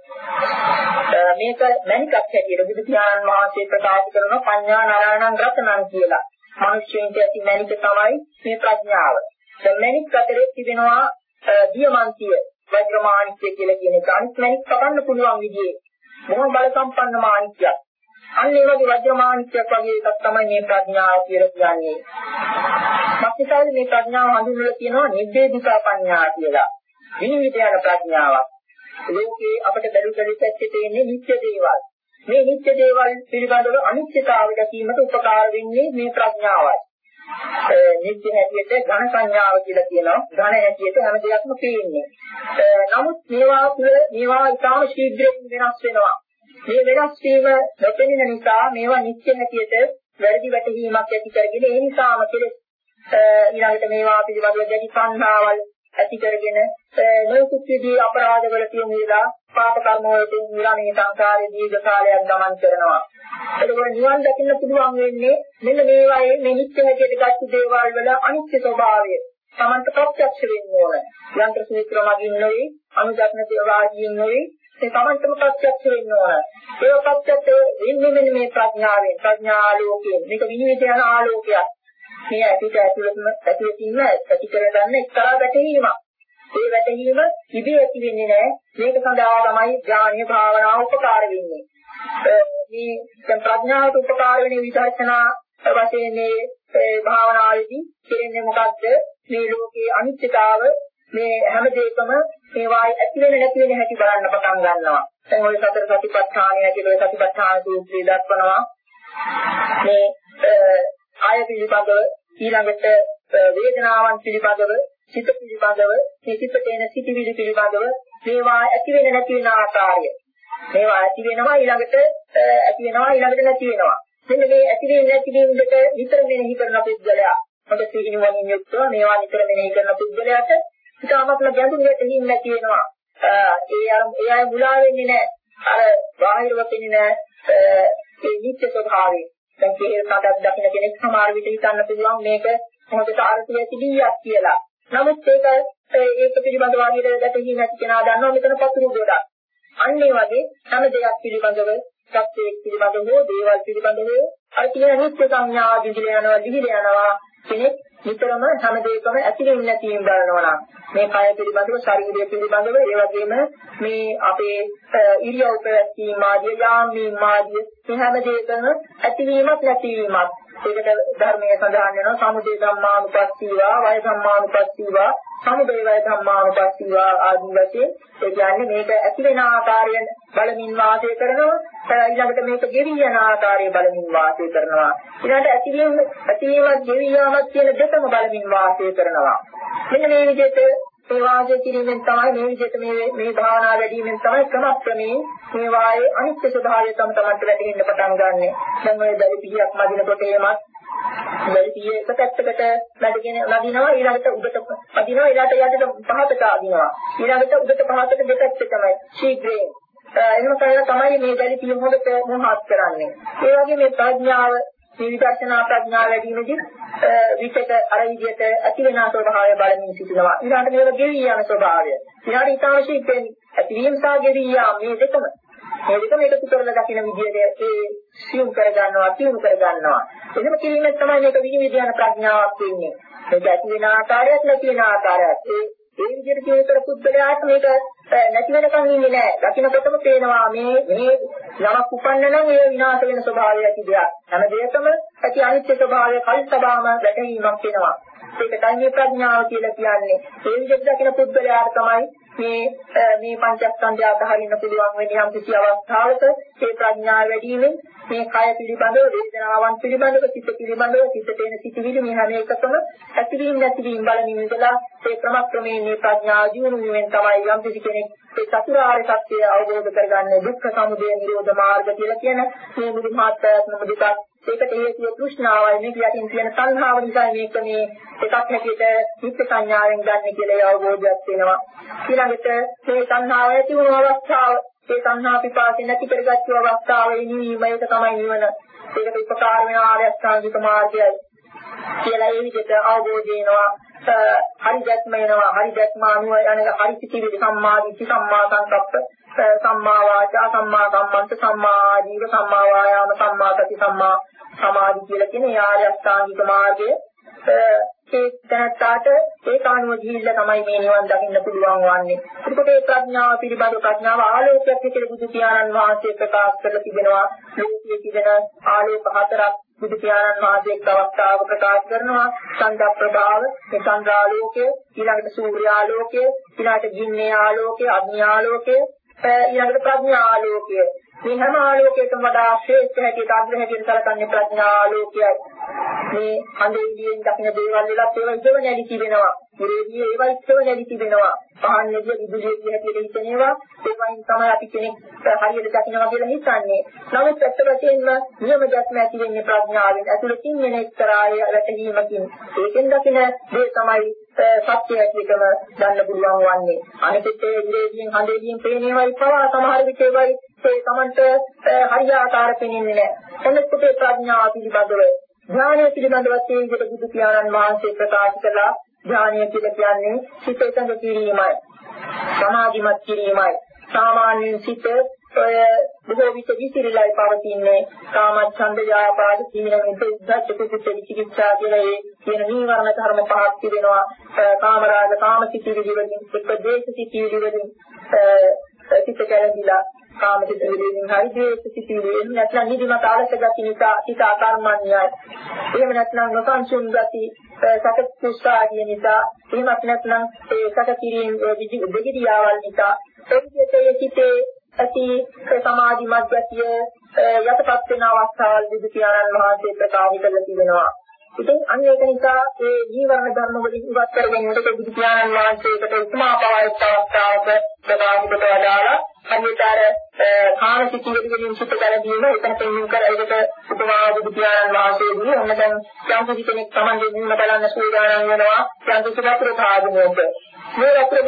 මේක මණිකක් හැටියට බුදු පියාණන් වහන්සේ ප්‍රකාශ කරන පඤ්ඤා නාරායණං රතනං කියලා. මිනිස්යෙන්ට ඇති මණික තමයි මේ ප්‍රඥාව. දැන් මණික් අතරේ තිබෙනවා දියමන්තිය වජ්‍රමාණික්ය කියලා කියන එක. අනිත් මණික් කපන්න පුළුවන් විදිහේ මොන බල සම්පන්න මාණික්යක්. අන්න ඒ වගේ වජ්‍රමාණික්යක් වගේ එකක් තමයි මේ ප්‍රඥාව කියලා කියන්නේ. මක්නිසාද මේ ප්‍රඥාව හඳුන්වලා කියනවා නිබ්බේධිකා පඤ්ඤා කියලා. විනිවිද යන ප්‍රඥාවක්. ලෝකේ අපිට බැලු බැලු පැත්තේ තියෙන්නේ නිත්‍ය දේවල්. මේ නිත්‍ය දේවල් පිළිබඳව අනිත්‍යතාවය දැකීමට උපකාර වෙන්නේ මේ ප්‍රඥාවයි. නිත්‍ය හැටියට ඝන සංඥාව කියලා කියනවා. ඝන හැටියට හැම දෙයක්ම පේන්නේ. නමුත් මේවා තුළ මේවා ඉතාම ශීඝ්‍රයෙන් වෙනස් වෙනවා. මේ වෙනස් වීම නොපෙනෙන නිසා මේවා නිත්‍ය හැටියට වැරදි වැටහීමක් ඇති කරගෙන ඒ නිසාම කෙලෙස් ඊළඟට මේවා පිළිබඳව දැඩි සංහාවල් ඇති කරගෙන නොයෙකුත් විදිහේ අපරාධවල තියෙන විලා පාප කර්ම වලින් විලා මේ සංසාරයේ දීර්ඝ කාලයක් ගමන් කරනවා. ඒකෝර නිවන් දකින්න පුළුවන් වෙන්නේ මෙන්න මේ වගේ මේ නිත්‍ය හැටියට ගත්ත දේවල් වල අනිත්‍ය ස්වභාවය සමන්ත ප්‍රත්‍යක්ෂ වෙන්න ඕන. යන්ත්‍ර සූත්‍ර මගින් නෙවෙයි, අනුදක්න දේවාදීන් නෙවෙයි, ඒ සමන්තම ප්‍රත්‍යක්ෂ වෙන්න ඕන. ඒක ප්‍රත්‍යක්ෂ වෙන්නේ මෙන්න මේ ප්‍රඥාවෙන්, ප්‍රඥා ආලෝකයෙන්. මේක විනිවිද යන ආලෝකයක්. මේ ඇතිට ඇතුළතම ඇතුළතින්ම ඇති කර ගන්න එක්තරා වැටහීමක්. ඒ වැටහීම ඉබේ ඇති වෙන්නේ නැහැ. මේක සඳහා තමයි ඥානීය භාවනාව උපකාර වෙන්නේ. මේ දැන් ප්‍රඥාවට උපකාර වෙන විදර්ශනා වශයෙන් මේ භාවනාවේදී කියන්නේ මොකද්ද? මේ ලෝකයේ අනිත්‍යතාව මේ හැම දෙයකම මේවායි ඇති වෙන නැති වෙන හැටි බලන්න පටන් ගන්නවා. දැන් ওই සතර සතිපට්ඨානය ඇතුළේ සතිපට්ඨාන සූත්‍රය දක්වනවා. මේ ආය පිළිබඳව ඊළඟට වේදනාවන් පිළිබඳව සිත පිළිබඳව මේ සිතට එන සිතිවිලි පිළිබඳව මේවා ඇති වෙන නැති වෙන ආකාරය මේවා ඇති වෙනවා ඊළඟට ඇති වෙනවා ඊළඟට නැති වෙනවා මෙන්න මේ ඇති වෙන නැති වෙන දෙක විතර මෙනෙහි කරන පුද්ගලයා මොකද සිහිනුවණින් යුක්තව මේවා විතර මෙනෙහි කරන පුද්ගලයාට ඉතාමත්ම ගැඹුරට හිින් නැති වෙනවා ඒ අර ඒ අය මුලා වෙන්නේ නැහැ අර බාහිරව පෙනෙන ඒ නිත්‍ය ස්වභාවය දැන් කේල් කාටක් දකින්න කෙනෙක් සමහර විට හිතන්න පුළුවන් මේක මොකද ආර්ථික තිබියක් කියලා. නමුත් ඒක ඒක පිළිබඳව වගේ දැකීම නැති කෙනා දන්නවා මෙතන පතුරු ගොඩක්. අන්න ඒ වගේ හැම දෙයක් පිළිබඳව සත්‍යයක් පිළිබඳව දේවල් පිළිබඳව අර කියන නිත්‍ය සංඥා දිවිල යනවා දිවිල යනවා කෙනෙක් නිතරම හැම දෙයකම ඇතිවෙන්නේ නැතිවීම බලනවා නම් මේ කය පිළිබඳව ශරීරය පිළිබඳව ඒ වගේම මේ අපේ ඉරියව් පැවැත්වීම ආදී යාමීම් ආදී මේ හැම දෙයකම ඇතිවීමක් නැතිවීමක් ඒකට ධර්මයේ සඳහන් වෙනවා සමුදය ධම්මානුපස්සීවා වය ධම්මානුපස්සීවා සමුදය වය ධම්මානුපස්සීවා ආදී වශයෙන් ඒ කියන්නේ මේක ඇති වෙන ආකාරයෙන් බලමින් වාසය කරනවා ඊළඟට මේක ගෙවි යන ආකාරයෙන් බලමින් වාසය කරනවා ඊළඟට ඇතිවීම ඇතිවීමත් ගෙවි යාමත් කියන දෙකම බලමින් වාසය කරනවා මෙන්න මේ විදිහට ඒ වාසය කිරීමෙන් තමයි මේ විදිහට මේ මේ භාවනා වැඩිවීමෙන් තමයි ක්‍රමක්‍රමයෙන් මේ වායේ අනිත්‍ය ස්වභාවය තම තමන්ට වැටහෙන්න පටන් ගන්නෙ. දැන් ඔය බැරි පිහියක් මදිනකොට එමත් බැරි පිහිය එක පැත්තකට වැඩගෙන නදිනවා ඊළඟට උඩට අදිනවා ඊළඟට යටට පහතට අදිනවා ඊළඟට උඩට පහතට දෙපැත්තටම ශීඝ්‍රයෙන් එහෙම කරලා තමයි මේ බැරි පිහිය හොදට මොහොත් කරන්නේ. ඒ වගේ මේ ප්‍රඥාව මේ විදර්ශනා ප්‍රඥාව වැඩිමේදී විචක අර විදියට ඇති වෙන ස්වභාවය බලමින් සිටිනවා. ඊළඟට මේක ගෙවි යන ස්වභාවය. ඊළඟට ඊතාවශීයෙන් ඇතිවීම සහ ගෙවි යාම මේ දෙකම මේ දෙකම එකතු කරලා දකින්න විදියට ඒ සියුම් කර ගන්නවා, තියුණු කර ගන්නවා. එහෙම කිරීමෙන් තමයි මේක විනිවිද යන ප්‍රඥාවක් වෙන්නේ. මේක ඇති වෙන ආකාරයක් නැති වෙන ආකාරයක්. ඒ ඒ විදියට කියනතර පුද්ගලයාට මේක නැති වෙනකන් ඉන්නේ නැහැ. දකින්නකොටම පේනවා මේ මේ යමක් උපන්න නම් ඒ විනාශ වෙන ස්වභාවය ඇති දෙයක්. හැම දෙයකම ඇති අනිත්‍ය ස්වභාවය කල්පදාම වැටහීමක් වෙනවා. ඒකයි මේ ප්‍රඥාව කියලා කියන්නේ. ඒ විදිහට දකින පුද්ගලයාට තමයි මේ මේ පංචස්කන්ධය අතහරින්න පුළුවන් වෙන්නේ යම් කිසි අවස්ථාවක ඒ ප්‍රඥාව වැඩිවීමෙන් මේ කය පිළිබඳව වේදනාවන් පිළිබඳව සිත පිළිබඳව සිතට එන සිතිවිලි මේ හැම එකකම ඇතිවීම නැතිවීම බලමින් ඉඳලා ඒ ක්‍රමක්‍රමයෙන් මේ ප්‍රඥාව දියුණු වීමෙන් තමයි යම් කිසි කෙනෙක් ඒ චතුරාර්ය සත්‍යය අවබෝධ කරගන්නේ දුක්ඛ සමුදය නිරෝධ මාර්ග කියලා කියන මේ මුළු මහත්යත්ම දුකක් ඒකට හේතුව තෘෂ්ණාවයි මේක යටින් තියෙන සංහාව නිසා මේක මේ එකක් හැටියට නිත්‍ය සංඥාවෙන් ගන්න කියලා අවබෝධයක් වෙනවා ඊළඟට මේ සංහාව ඇති වුණු අවස්ථාව ඒ සංහා පිපාසෙ නැති කරගත්තු අවස්ථාවේ නිවීම ඒක තමයි නිවන ඒකට උපකාර වෙන ආර්ය අෂ්ටාංගික මාර්ගයයි කියලා ඒ විදිහට අවබෝධ වෙනවා හරි දැක්ම එනවා හරි දැක්ම අනුව යන හරි සිතිවිලි සම්මා දිට්ඨි සම්මා සංකප්ප සම්මා වාචා සම්මා කම්මන්ත සම්මා ආජීව සම්මා වායාම සම්මා සති සම්මා සමාධි කියලා කියන ආර්ය අෂ්ටාංගික මාර්ගයේ ඒ දැනටාට ඒ කාණුව ගිහිල්ලා තමයි මේ නිවන් දකින්න පුළුවන් වන්නේ. ඒකට ඒ ප්‍රඥාව පිළිබඳ ප්‍රඥාව ආලෝකයක් කියලා බුදු පියාණන් වහන්සේ ප්‍රකාශ කරලා තිබෙනවා. ලෝකයේ තිබෙන ආලෝක හතරක් බුදු පියාණන් වහන්සේ එක් අවස්ථාවක ප්‍රකාශ කරනවා චන්ද ප්‍රභාව, මේ චන්ද්‍රාලෝකය, ඊළඟට සූර්යාලෝකය, ඊළඟට ගින්නේ ආලෝකය, අග්නි ආලෝකය, ඊළඟට ප්‍රඥා ආලෝකය. මේ හැම ආලෝකයකම වඩා ශ්‍රේෂ්ඨ හැටියට අග්‍ර හැටියට සැලකන්නේ ප්‍රඥා ආලෝකයයි. මේ අඳුරියෙන් දකින්න දේවල් වලත් ඒවා ඉතව නැති තිබෙනවා. ඉරේදී ඒවා ඉතව නැති තිබෙනවා. පහන්නේදී විදුලියේ හැටියට හිතෙනවා. ඒවයින් තමයි අපි කෙනෙක් හරියට දකින්නවා කියලා හිතන්නේ. නමුත් ඇත්ත වශයෙන්ම නියම දැක්ම ඇති වෙන්නේ ප්‍රඥාවෙන්. ඇතුළතින් වෙන එක්තරාය වැටහීමකින්. ඒකෙන් දකින්න දේ තමයි සත්‍ය ඇතිකම ගන්න පුළුවන් වන්නේ. අනිත් ඒ ඉරේදීන් හඳේදීන් පේනේවයි පවා සමහර විට ඒවයි ඒ තමන්ට හරියාකාර පෙනෙන්නේ නැහැ. එන්නත් පුතේ ප්‍රඥාව පිළිබඳව ඥානය පිළිබඳව ඒ විදිහට බුදු පියාණන් වහන්සේ ප්‍රකාශ කළා. ඥානය කියලා කියන්නේ සිත එකඟ කිරීමයි. සමාධිමත් කිරීමයි. සාමාන්‍යයෙන් සිත ඔය බොහෝ විට විසිරලයි පවතින්නේ. කාමච්ඡන්ද, ව්‍යාපාද, සීල, මුද්දච්ච, කුච්ච, විචිකිච්ඡා කියලා ඒ කියන නීවරණ ධර්ම පහක් තිබෙනවා. කාමරාග, කාමසිතිවිලි වලින්, එක්ක දේශසිතිවිලි වලින් සිත කැළඹිලා කාමසිතිවිලින් හරි දේශසිතිවිලින් නැත්නම් නිදිමත ආලස ගති නිසා සිත අකර්මණ්‍යයි. එහෙම නැත්නම් නොසන්සුන් ගති සකස් කුසාදිය නිසා, එහෙමත් නැත්නම් ඒ සකස් කිරීම දෙගිඩියාවල් නිසා එවිටේ සිතේ ඇති සමාධි මධ්‍යතිය යටපත් වෙන අවස්ථාවල් බුදු පියාණන් වහන්සේ ප්‍රකාශ කරලා තිබෙනවා. ඉතින් අන්න ඒක නිසා ඒ ජීවන ධර්ම වලින් ඉවත් කරගන්නකොට බුදු පියාණන් වහන්සේකට උතුමා පවයිත් අවස්ථාවක ප්‍රකාශ කොට වදාලා අනිතර කාමසිතිවිලි වලින් සුත කරදීම එතන පෙන්වන්න කර ඒකට උතුමා බුදු පියාණන් වහන්සේගේ ඔන්න දැන් යම් කෙනෙක් තමන්ගේ මුණ බලන්න සූදානම් වෙනවා යම් කිසිවකට භාගනයක මේ රත්න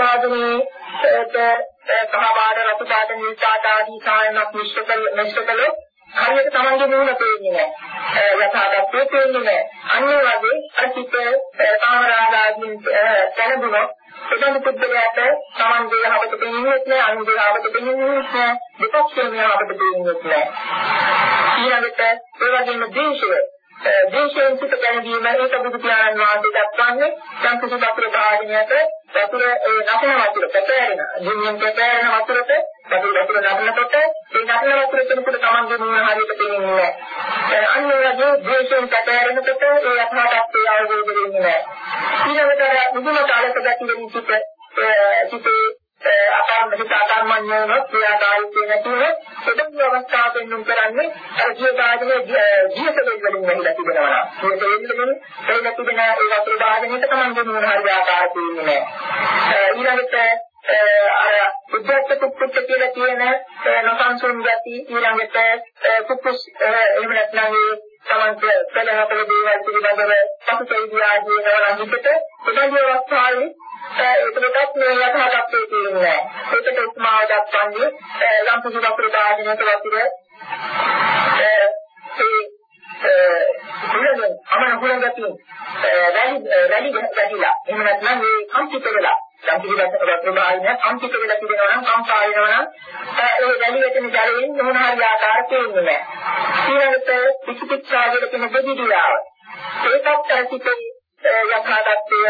භාගනයේ සහබාධ රතු පාට නිල් පාට ආදී සායනක් මිශ්‍ර කළ මිශ්‍ර කළොත් හරියට තමන්ගේ මුණ පේන්නේ නැහැ. යථාර්ථයේ පේන්නේ නැහැ. අන්න වගේ අසිත කාමරාගාදීන් දැනුනොත් එතන පුද්ගලයාට තමන්ගේ යහපත පේන්නේ නැහැ, අනුන්ගේ යහපත පේන්නේ නැහැ, දෙපක්ෂයේම යහපත පේන්නේ නැහැ. ඊළඟට ඒ වගේම දේශය දේශයෙන් සිට ගැනීම ඒක බුදු පියාණන් වහන්සේ දක්වන්නේ සංකෘති වතුර භාජනයට වතුර ඒ නසන වතුර පැහැරෙන ජීවිතයෙන් පැහැරෙන වතුරට වතුර වතුර නසනකොට ඒ නසන වතුර කෙනෙකුට තමන්ගේ මුණ හරියට පේන්නේ නැහැ. අන්න ඒ වගේ දේශයෙන් පැහැරෙනකොට ඒ යථාර්ථය අවබෝධ වෙන්නේ නැහැ. ඊළඟට මුදුන කාලක ගැටිගෙන සිට සිටේ අකාරමික ආකාරමඤ්ඤයන ක්‍රියාකාරීත්වය නැතුව සුදුසු අවස්ථාව වෙනුම් කරන්නේ අර ජීවිතාවගේ ජීවිත වලින් වෙලා තිබෙනවා. මේක වෙන්නේ ඒ නැතිවෙන ඒ වතුර භාජනයට තමයි මොන හරි ආකාරයක් දෙන්නේ නැහැ. ඊළඟට අර උද්දච්ච කුක්කුච්ච කියලා කියන නොසන්සුන් ගති ඊළඟට කුක්කුස් එහෙම නැත්නම් තමන්ගේ පළහතර දේවල් පිළිබඳව පසුතැවිලි ආදී වෙනවා නම් හිතට උදේ අවස්ථාවේ ඒකටත් මේ යථාර්ථයේ තියෙනවා. ඒකට උස්මාව දක්වන්නේ යම් කිසි වතුර දාගෙනක වතුර ඒ ඒ හුලෙන් අමන හුලෙන් ගැටින් රැලි රැලි ගැටිලා එහෙම නැත්නම් මේ කම්පිත වෙලා යම් කිසි වතුර දාගෙන කම්පිත වෙලා තිබෙනවා නම් කම්පා වෙනවා නම් ඒ රැලි වැටෙන ජලයෙන් මොන හරි ආකාරයක වෙන්නේ නැහැ. ඊළඟට පිටිපිටාවල තියෙන දෙවිදියාව ඒකත් ඇතිතේ යථාර්ථය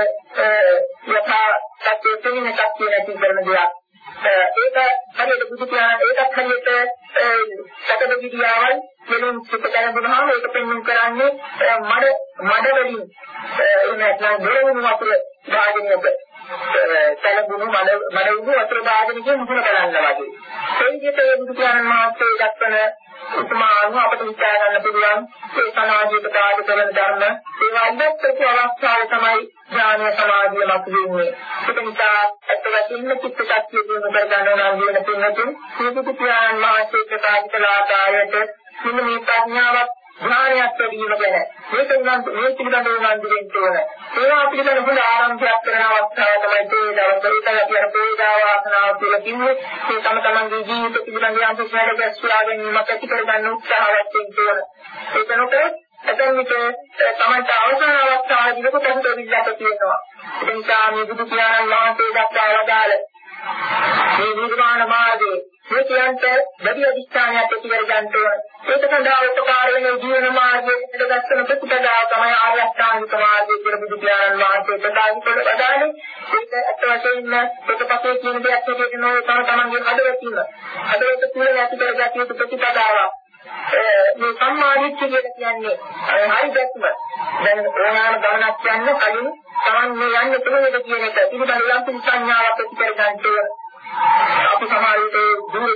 යථාර්ථයේ තියෙන ශක්තිය නැති කරන දෙයක්. ඒක හරියට බුදු පියාණන් ඒකත් හරියට සතර විද්‍යාවල් මෙලොන් සිත කරගන්නාම ඒක පෙන්වන්න කරන්නේ මඩ මඩ වලින් එන්නත්නම් දොරවුණු වතුර භාජනයක තලබුණු මඩ මඩ උණු වතුර භාජනයකින් මුහුණ බලන්න වගේ. ඒ විදිහට බුදු පියාණන් වහන්සේ දක්වන උතුමාව අපට විචාර ගන්න පුළුවන් ඒ සමාජයට බාධා කරන ධර්ම ඒවා ඉවත් අවස්ථාවේ තමයි ඥාන සමාධිය ලැබෙන්නේ. ඒක නිසා අත් වශයෙන්ම චිත්ත ශක්තිය දිනු කර ගන්නවා නම් වෙන තුනකින් සියලු පියාණන් වහන්සේ ප්‍රකාශ කළ ආකාරයට මෙන්න මේ ප්‍රඥාවත් ඥානයක් ලැබීම ගැන මේක උනන් මේ පිළිබඳව උනන් දෙන්න ඕන. ඒවා පිළිබඳව හොඳ ආරම්භයක් කරන අවස්ථාව තමයි මේ දවස්වල කියලා පොඩා වාසනාව කියලා කිව්වේ. මේ තම තමන්ගේ ජීවිත පිළිබඳව අන්තර්ජාල ගැස්වා ගැනීමක් ඇති කර ගන්න උත්සාහවත් වෙන්න ඕන. ඒක නොකර එතන විට තමයි අවසාන අවස්ථාවේදී කොට දෙවිලට තියෙනවා. ඒ නිසා මේ බුදු පියාණන් වහන්සේ දක්වා වදාළ මේ නිර්වාණ මාර්ගයේ මේ කියන්ට වැඩි අධිෂ්ඨානයක් ඇති කර ගන්න ඕන. ඒක සඳහා උපකාර වෙන ජීවන මාර්ගයේ ඉඳගස්සන ප්‍රතිපදාව තමයි ආර්ය අෂ්ටාංගික මාර්ගය කියලා බුදු පියාණන් වහන්සේ ප්‍රකාශ කළ වදාළේ. ඒක අත් වශයෙන්ම ප්‍රතිපදේ කියන දෙයක් හේතුන තම තමන්ගේ හදවතින්ම හදවත තුළ ඇති කරගත යුතු ප්‍රතිපදාවක්. මේ සම්මාදිට්ඨිය කියලා කියන්නේ හරි දැක්ම. දැන් ඕනෑම ගමනක් යන්න කලින් Taman මේ යන්නේ කොහෙද කියන එක පිළිබඳව යම් සංඥාවක් ඇති කර ගන්න ඕන. අපි සමහර විට දුර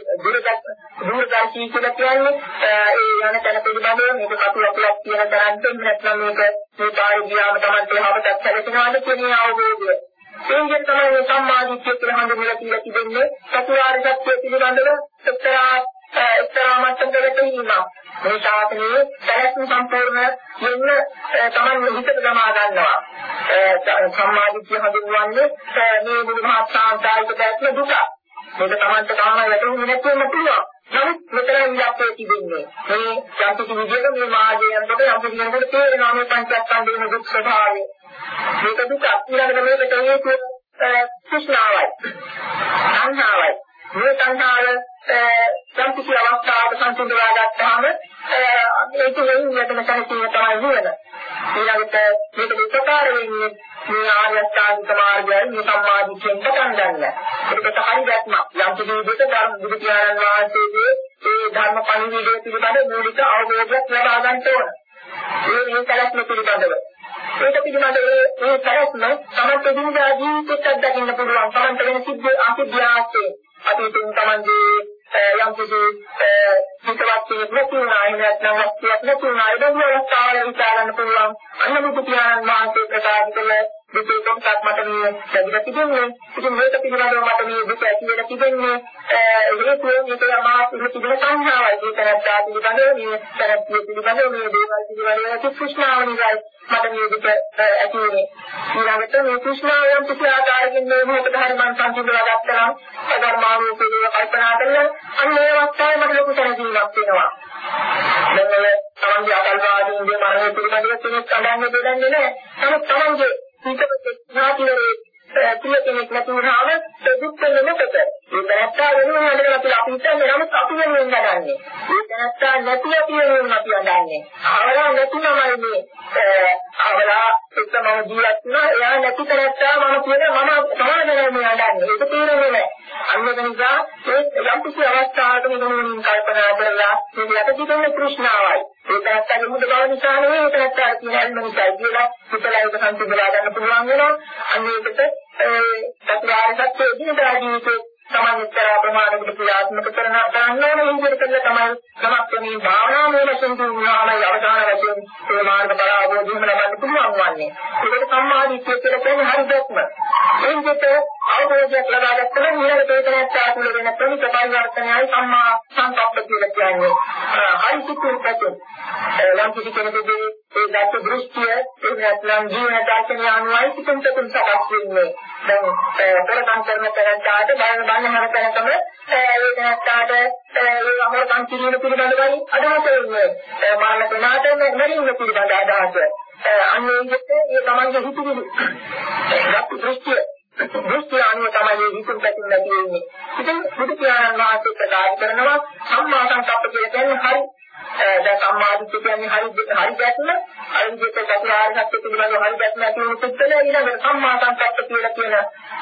දුරදර්ශී කියලා කියන්නේ ඒ යන තැන පිළිබඳව මේක කටු ලකුලක් කියන තරම් නැත්නම් මේක මේ පාරේ ගියාම Taman තේහවට සැලසෙනවාද කියන අවබෝධය. ඒකෙන් තමයි මේ සම්මාදිට්ඨිය කියලා හඳුන්වලා කියලා තිබෙන්නේ. චතුරාර්ය සත්‍ය පිළිබඳව එක්තරා එක්තරා මට්ටමකට ඉන්නවා. මේ ශාසනයේ දැක්ම සම්පූර්ණ වෙන්න Taman හිතට ගමා ගන්නවා. සම්මාදිට්ඨිය හඳුන්වන්නේ මේ බුදුමහත් සාන්තාරික දැක්ම දුක. මේක Tamanට කාමයි වැටුනේ නැත්නම් පුළුවන්. නමුත් මෙතන ඉලක්කය තිබෙන්නේ මේ යම්කිසි විදිහක මේ මාර්ගයන්කට යම්කිසි කෙනෙකුට තේරෙනවා මේ පංචස්කන්ධයේ දුක් ස්වභාවය. මේක දුක ඊළඟට මේකට හේතුව තෘෂ්ණාවයි. සංහාවයි. මේ සංහාව යම්කිසි අවස්ථාවක සංසිඳවා ගත්තාම ඒක වෙනියටම සංසිඳන තමයි වෙන. ඊළඟට මේක විපකාර වෙන්නේ මේ ආර්ය අෂ්ටාංගික මාර්ගයෙන් මේ සම්මාදිට්ඨියෙන් පටන් ගන්න. ඒකට හරි දැක්මක්. යම්කිසි විදිහක ධර්ම බුදු පියාණන් වහන්සේගේ ඒ ධර්ම පණිවිඩය පිළිබඳ මූලික අවබෝධයක් ලබා ගන්න ඕන. මේ මේ කලස්ම පිළිබඳව. ඒක පිළිබඳව මේ කලස්ම සමථ දිනදා ජීවිතයක් දකින්න පුළුවන්. තමන්ට වෙන සිද්ධ අසිද්ධාස්සේ අතීතෙන් තමන්ගේ යම් කිසි හිතවත් නැතුණා නැත්නම් වස්තුවක් නැතුණා ඒ බඳු අවස්ථාවල විචාරන්න පුළුවන්. අන්න බුදු පියාණන් වහන්සේ ප්‍රකාශ කළ දුකේ කොටසක් මට මේ ලැබිලා තිබෙන්නේ. ඉතින් මේක පිළිබඳව මට මේ දුක ඇති වෙලා තිබෙන්නේ හේතුව මේක යමා පිළිබඳ සංහාවයි. ඒක නැත්තා පිළිබඳව මේ තරප්පිය පිළිබඳව මේ දේවල් පිළිබඳව කුෂ්ණාව නිසායි මට මේ දුක ඇති වෙන්නේ. ඊළඟට මේ කුෂ්ණාව යම් කිසි ආකාරයකින් මේ මොහොතේ හරි මම සංසිඳලා ගත්තා නම් අධර්මානුකූලව කල්පනා කරලා අන්න ඒ අවස්ථාවේ මට ලොකු සැලකිල්ලක් වෙනවා. දැන් ඔය තමන්ගේ අකල්පාදීන්ගේ මරණය පිළිබඳව කෙනෙක් අඳන්නේ දෙන්නේ නැහැ. නමුත් තමන්ගේ හිතේ නාතිවරේ පිළ කෙනෙක් නැතුනහම ඒ දුක් වෙනකොට ඒ දැනත්තා වෙනුවෙන් හදලා අපි අපි හිතන්නේ නමුත් අපි වෙනුවෙන් හදන්නේ. ඒ දැනත්තා නැති අපි වෙනුවෙන් අපි හදන්නේ. ආවලා නැතුනමයි මේ ආවලා එතනම ජීවත් වෙනවා. එයා නැති දැනත්තා මම කියන මම සමාදරයෙන් හදන්නේ. ඒක තේරෙන්නේ නැහැ. අන්න ඒක නිසා ඒ යම් කිසි අවස්ථාවක මෙතනින් කල්පනා කරලා මේ යටි තෘෂ්ණාවයි. ඒ දැනත්තාගේ මුද බව නිසා නෙවෙයි ඒ දැනත්තා කියන්නේ නිසා කියලා හිතලා ඒක සංසිඳලා ගන්න පුළුවන් වෙනවා. අන්න ඒකට චතුරාර්ය සත්‍ය දිනදා ජීවිතේ සමානිතර ප්‍රමාණයකට ක්‍රියාත්මක කරන ගන්න ඕන විදිහට කළා තමයි සමස්ත මේ භාවනාවේ වශයෙන් තුන්වමයි අවධාන වශයෙන් ඒ මාර්ග බල අවබෝධයෙන් ලබන්න පුළුවන් වන්නේ. ඒකට සම්මාදිට්ඨිය කියලා කියන්නේ හරි දැක්ම. ඒකට අවබෝධයක් ලබා ගන්න ඊළඟට ඒක නැත්නම් වෙන ප්‍රමිත පරිවර්තනයයි සම්මා සංකප්ප කියලා කියන්නේ. හරි සිතුල්පතේ යම් කිසි කෙනෙකුගේ ඒ දැක්ක දෘෂ්ටිය ඒ නැත්නම් ජීවන දර්ශනය අනුවයි සිතුම් සිතුම් සකස් වෙන්නේ. දැන් පෙරකම් කරන තැනට බලන බලන හැම තැනකම ඒ දැනටාට ඒ අහෝතන් කිරීම පිළිබඳවයි අදහස වෙන්නේ. මානක නාට මෙරින්න පිළිබඳ අදහස. අන්නේ විදිහට ඒ තමන්ගේ හිතුවිලි දැක්ක දෘෂ්ටිය දෘෂ්ටිය අනුව තමයි හිතුම් පැතින් නැති වෙන්නේ. ඉතින් බුදු පියාණන් වහන්සේ ප්‍රකාශ කරනවා සම්මා සංකප්ප කියලා කියන්නේ හරි දැන් සම්මාදිට්ඨිය කියන්නේ හරි හරි දැක්ම අර විදිහට චතුරාර්ය සත්‍ය පිළිබඳව හරි දැක්ම ඇති වෙන පුද්ගල ඊළඟ සම්මා සංකප්ප කියලා කියන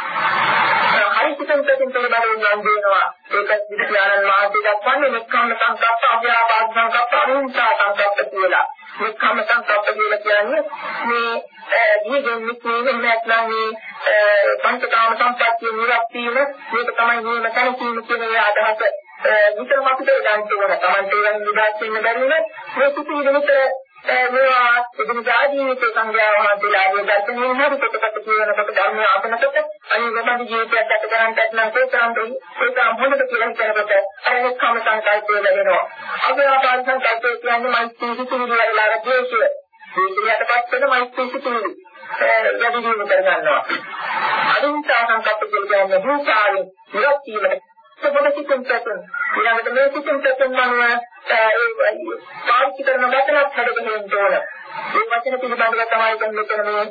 හරි සිතෙන් පිටින් පිළිබඳව නම් දෙනවා. ඒක විද්‍යානන් මහත්ය දක්වන්නේ නික්කම්ම සංකප්ප අව්‍යාපාද සංකප්ප අනුන්සා සංකප්ප කියලා. නික්කම්ම සංකප්ප කියලා කියන්නේ මේ ජීවිතේ නික්මීම නැත්නම් මේ පංචකාම සම්පත්තිය නිරක්තියම මේක තමයි මේ මතන කියන අදහස. විතරම අපිට ගන්න ඕන. Tamante වෙන නිදාස් වෙන්න බැරි නේ. මේ කුපී විතර මේවා එදිනදා ජීවිතේ සංග්‍රහවහන් දෙලාගේ දර්ශනීය හරි කොටකට කියනකොට ධර්ම ආසනකට අනිවාර්යයෙන්ම ජීවිතයක් ගත කරන්නට නම් තේරෙන්නේ ඒක අම්මකට කියලා හිතනකොට අර කම සංකල්පය ලැබෙනවා. අභ්‍යාපාද සංකල්පය කියන්නේ මෛත්‍රී සිතුවිලි වලලා දේශය. මේකටපත් වෙන මෛත්‍රී සිතුවිලි යදිනු කර ගන්නවා. අදින්සා සංකල්ප කියන්නේ භූතාවේ නිරක්තියකට සබදකින් තත්ත්වය. ඊළඟට මේ කිසිම තත්ත්වයක් නම් ඒ පාවිච්චි කරන වචනත් හදගෙන ඉන්න ඕන. මේ වචන පිළිබඳව තමයි දැන් මෙතන මේ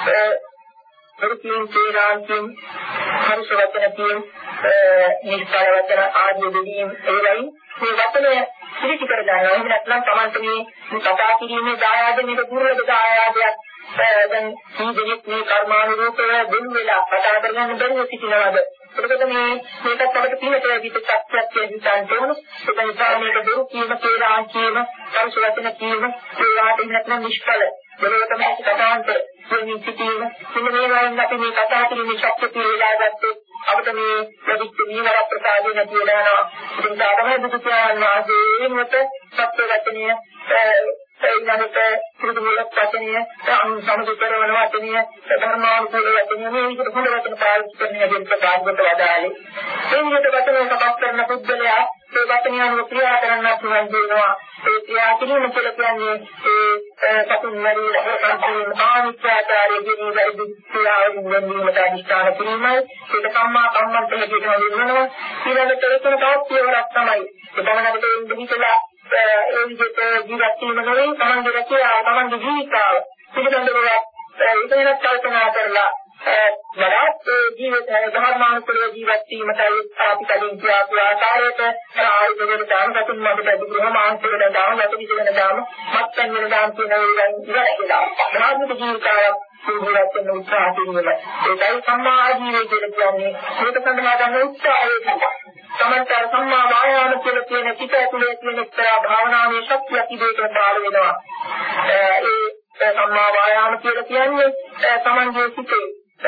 පරිපූර්ණ තේරාන්තින් හර්ෂ වචන කියන නිස්සාර වචන ආදී දෙකීම් ඒවයි මේ වචන පිළිටි කර ගන්නවා. එහෙම නැත්නම් Tamante මේ කතා කිරීමේ දායාද මේක දුර්ලභ දායාදයක්. දැන් මේ දෙයක් මේ කර්මානුරූපව දෙන්න වෙලා කතා කරගන්න බැරුව සිටිනවද? එතකොට මේ මේකත් අපිට පිළිවෙත විදිහට සත්‍යයක් කියන තෝරන ඒක නිසා මේක දුරු කීම කියලා කීම පරිසවචන කීම ඒවාට ඉන්නත් නිෂ්ඵල ඒක තමයි කතාන්තර මේ සිටීම මේ වයින් අපි මේ කතා කිරීමේ ශක්තිය පිළිලා ගත්තොත් අපිට මේ ප්‍රතිච්ඡ නීවර ප්‍රසාදේ නැති වෙනවා ඉතින් සාධමයි බුදු කියනවා මත සත්‍ය වචනීය ඒනකට පුදුමලක් වචනීය සම්මුතිකරන වචනීය ධර්මානුකූල වචනීය මේ විදිහට හොඳ වචන පාවිච්චි කරන හැටි ප්‍රකාශකට වදාළේ මේ විදිහට වචන සකස් කරන පුද්ගලයා ඒ වචනය අනුව ක්‍රියා කරන්නත් පුළුවන් වෙනවා ඒ ක්‍රියා කිරීම කියලා කියන්නේ ඒ සතුන් මරී රහතන් ආනිත්‍යතාවයේ නිවැරදි ක්‍රියාවෙන් වෙනීමට අධිෂ්ඨාන කිරීමයි ඒක සම්මා කම්මන්ත හැටියට වෙනවා ඊළඟට ඒක තවත් පියවරක් තමයි ඒ තමනකට ඉන්දිවිසලා ඒ විදිහට ජීවත් වීම නෙවෙයි තමන්ගේ රැකියාව තමන්ගේ ජීවිතාව පිළිබඳව ඉතිරිවත් කල්පනා කරලා වඩාත් ජීවිත ධර්මානුකූල ජීවත් වීමටයි අපි කලින් කියපු ආකාරයට ආයුධවල දාන ගතුන් මත ප්‍රතිග්‍රහ මාංශවල දාන ගත විදින දාන මත්පැන් වල දාන කියන ඒවා ඉවරයිලා ධර්මික ජීවිතාවක් ජීවත් වෙන උත්සාහ කිරීම ඒකයි සම්මා ජීවිතය කියන්නේ මේක සඳහා ගන්න උත්සාහය තමයි සම්මා වායාම කියලා කියන පිට ඇතුලේ තියෙන එක්තරා භාවනාවේ ශක්තියක් ඉදේට බාර වෙනවා ඒ සම්මා වායාම කියලා කියන්නේ තමන්ගේ සිතේ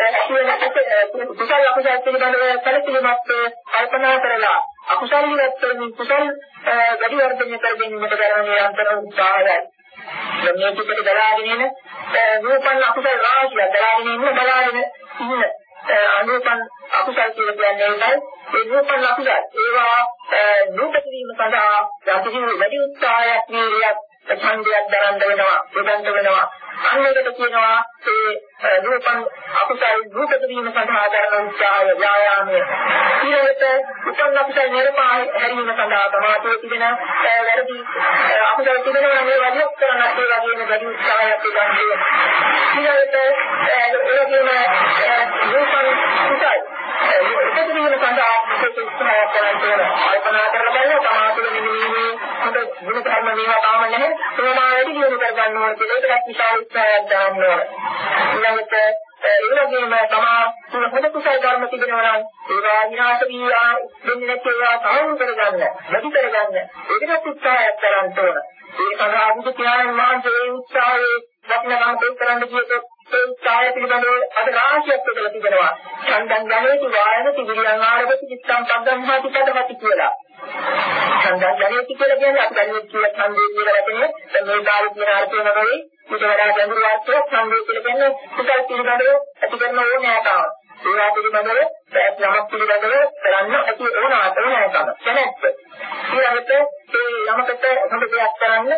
කුසල අකුසල පිළිබඳව සැලකිලිමත් කල්පනා කරලා අකුසල විතරමින් කුසල වැඩි වර්ධනය කර ගැනීමට කරන අන්තර උත්සාහයයි. මේ පිටට දලාගෙන එන රූපන් අකුසල රාශිය දලාගෙන ඉන්න බලාගෙන ඉන්න අනුපන් අකුසල කියලා කියන්නේ ඒ රූපන් අකුසල ඒවා නූපත වීම සඳහා යම් වැඩි උත්සාහයක් වීර්යයක් ඡන්දයක් දරන්න වෙනවා උදන්ත වෙනවා අන්නේකට කියනවා ඒ රූපං අකුසල රූපත වීම සඳහා කරන උත්සාහය ව්‍යායාමය ඊළඟට උපන් අකුසල නිර්මාණය හැරීම සඳහා තමයි තිබෙන වැරදි අකුසල තිබෙනවා නම් ඒ වගේ කරන ඒ වගේම වැඩි උත්සාහයක් ගන්න ඊළඟට ඒ වගේම රූපං කුසල රූපත වීම සඳහා උත්සාහ කරන කල්පනා කරලා බලනවා තමයි නිවිමේ හොඳ ගුණ ධර්ම මේවා තාම නැහැ ප්‍රමාණයට දියුණු කර ගන්න ඕන කියලා ඒකත් විශාල උත්සාහයක් දාන්න ඕන. ඊළඟට ඒ වගේම තමා හොඳ කුසල ධර්ම තිබෙනවා නම් ඒවා විනාශ වීලා දෙන්නේ නැතිවා සාහෘ කරගන්න, වැඩි කරගන්න ඒකත් උත්සාහයක් කරන්න ඕන. ඒ සඳහා බුදු පියාණන් වහන්සේ ඒ උත්සාහයේ වටිනාකම් දෙක කරන්න කියතොත් ඒ උත්සාහය පිළිබඳව අද රාශියක් දෙකලා තිබෙනවා. ඡන්දං ගණේති වායනති විරියං ආරභති චිත්තං පග්ගම්හාති පදවති කියලා. ඡන්දං ගණේති කියලා කියන්නේ අපි දැනුත් කියලා ඡන්දේ කියලා වචනේ මේ කාලේ තියෙන අර්ථය නෙවෙයි. ඊට වඩා ගැඹුරු අර්ථයක් ඡන්දේ කියලා කියන්නේ කුසල පිළිබඳව ඇති කරන ඕනෑකම. ඒවා පිළිබඳව යමක් පිළිබඳව කරන්න ඇති ඕන ආතනෑකම. දැනත් ඊළඟට ඒ යමකට හොඳ දෙයක් කරන්න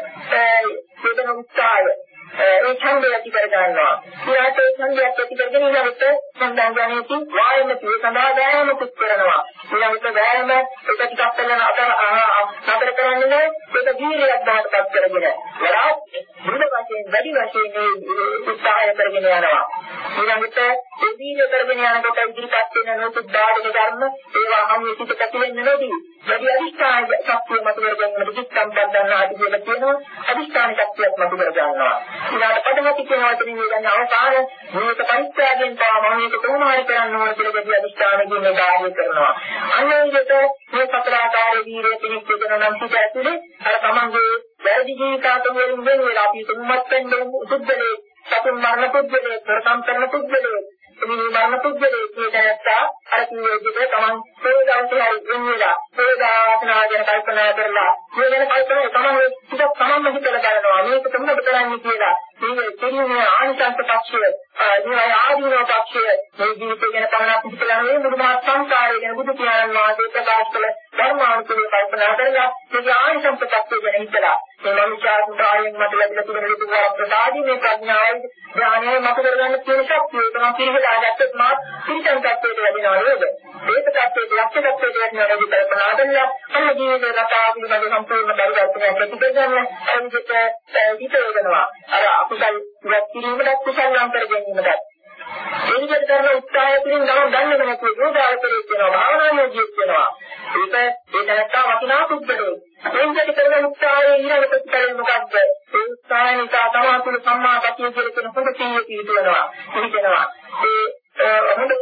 ඒ උත්සාහය ඒ ඡන්දය ඇති කර ගන්නවා. ඊට ඒ ඡන්දය ඇති කරගෙන ඊළඟට සම්දාන ගණේති වායම පිය සඳහා වෑයම පුත් කරනවා. ඊළඟට වෑයම එක ටිකක් කරන අතර අතර කරන්නේ නැහැ. ඒක දීර්ඝයක් බවටපත් කරගෙන. වඩාත් දෘঢ় වශයෙන් වැඩි වශයෙන් උත්සාහය කරගෙන යනවා. ඊළඟට ඒ දීර්ඝ කරගෙන යනකොට ඉදිරිපත් වෙන නොසුත් බාධක ධර්ම ඒවා හැම විට ඇති වෙන්නේ නැති. වැඩි අධිෂ්ඨාන ශක්තිය මත කරගන්නට කිත්තම් බඳන්න ආදී කියලා කියනවා. අධිෂ්ඨාන ශක්තියක් මත කර ගන්නවා. ඊළඟට පදමති කියන වචනේ ගන්න අවසාන මේක පරිත්‍යාගයෙන් තමයි මේක කොහොම හරි කරන්න ඕන කියලා දෙවි අධිෂ්ඨාන කියන කාර්යය කරනවා. අන්න ඒ විදිහට මේ සතර ආකාරයේ වීර්ය පිණිස දෙන නම් පිට ඇතුලේ අර තමන්ගේ වැරදි ජීවිතාවතම වලින් වෙන වෙලා අපි තුමත් වෙන උද්දලේ සතුන් මරණ පුද්ගලයේ ප්‍රසම් කරන පුද්ගලයේ මේ මරණ පුද්ගලයේ කියනත්තා අර කිව්වේ විදිහට තමන් සෝදාවතයි වෙනවා. සෝදාවතනාගෙන කල්පනා කරලා මේ වෙන කල්පනා තමන් පිටක් තමන්ම හිතලා බලනවා. මේක තමයි කරන්නේ කියලා. මේ කෙනෙකුගේ ආනිසංස පක්ෂය, මේ ආදීනව පක්ෂය, මේ ජීවිතය ගැන පමණක් හිතලා නෙවෙයි මුළු මහත් සංසාරය ගැන බුදු පියාණන් වහන්සේ ප්‍රකාශ කළ ධර්මානුකූල කල්පනා කරලා මේ ආනිසංස පක්ෂය ගැන හිතලා මේ මනුෂ්‍යාත්ම ආයන් මත ලැබිලා තියෙන විදිහ ප්‍රසාදී මේ ප්‍රඥාවයි ඥානයයි මත කරගන්න තියෙන ශක්තිය තමයි පිළිගලා ගත්තොත් මා පිළිසම් තත්ත්වයට වැඩිනවා නේද? ඒක තත්ත්වයට ලක්ෂ තත්ත්වයට වැඩිනවා නේද? කල්පනා කරලා අන්න ජීවිතේ රටාව පිළිබඳ සම්පූර්ණ පරිවර්තනයක් ඇති කරගන්න අනිත් හිත වෙනවා. අර අකුසල් වැක්කිරීමට කුසල් නම් කර ගැනීමට ඒ විදිහට කරන උත්සාහය තුළින් ගමන් ගන්න වෙනකෝ යෝගාවචරයේ වෙනවා භාවනාවේ වෙනවා. ඒක ඒ දැනත්තා වටිනා පුද්ගලෝ. එන්ජට කරන උත්සාහයේ ඊළඟ ප්‍රතිඵලය මොකක්ද? ඒ උත්සාහය නිසා තමයි සම්මා සතිය කියන හොඳ කීය පිළිතුරනවා. පිළිගනවා. ඒ හොඳ අර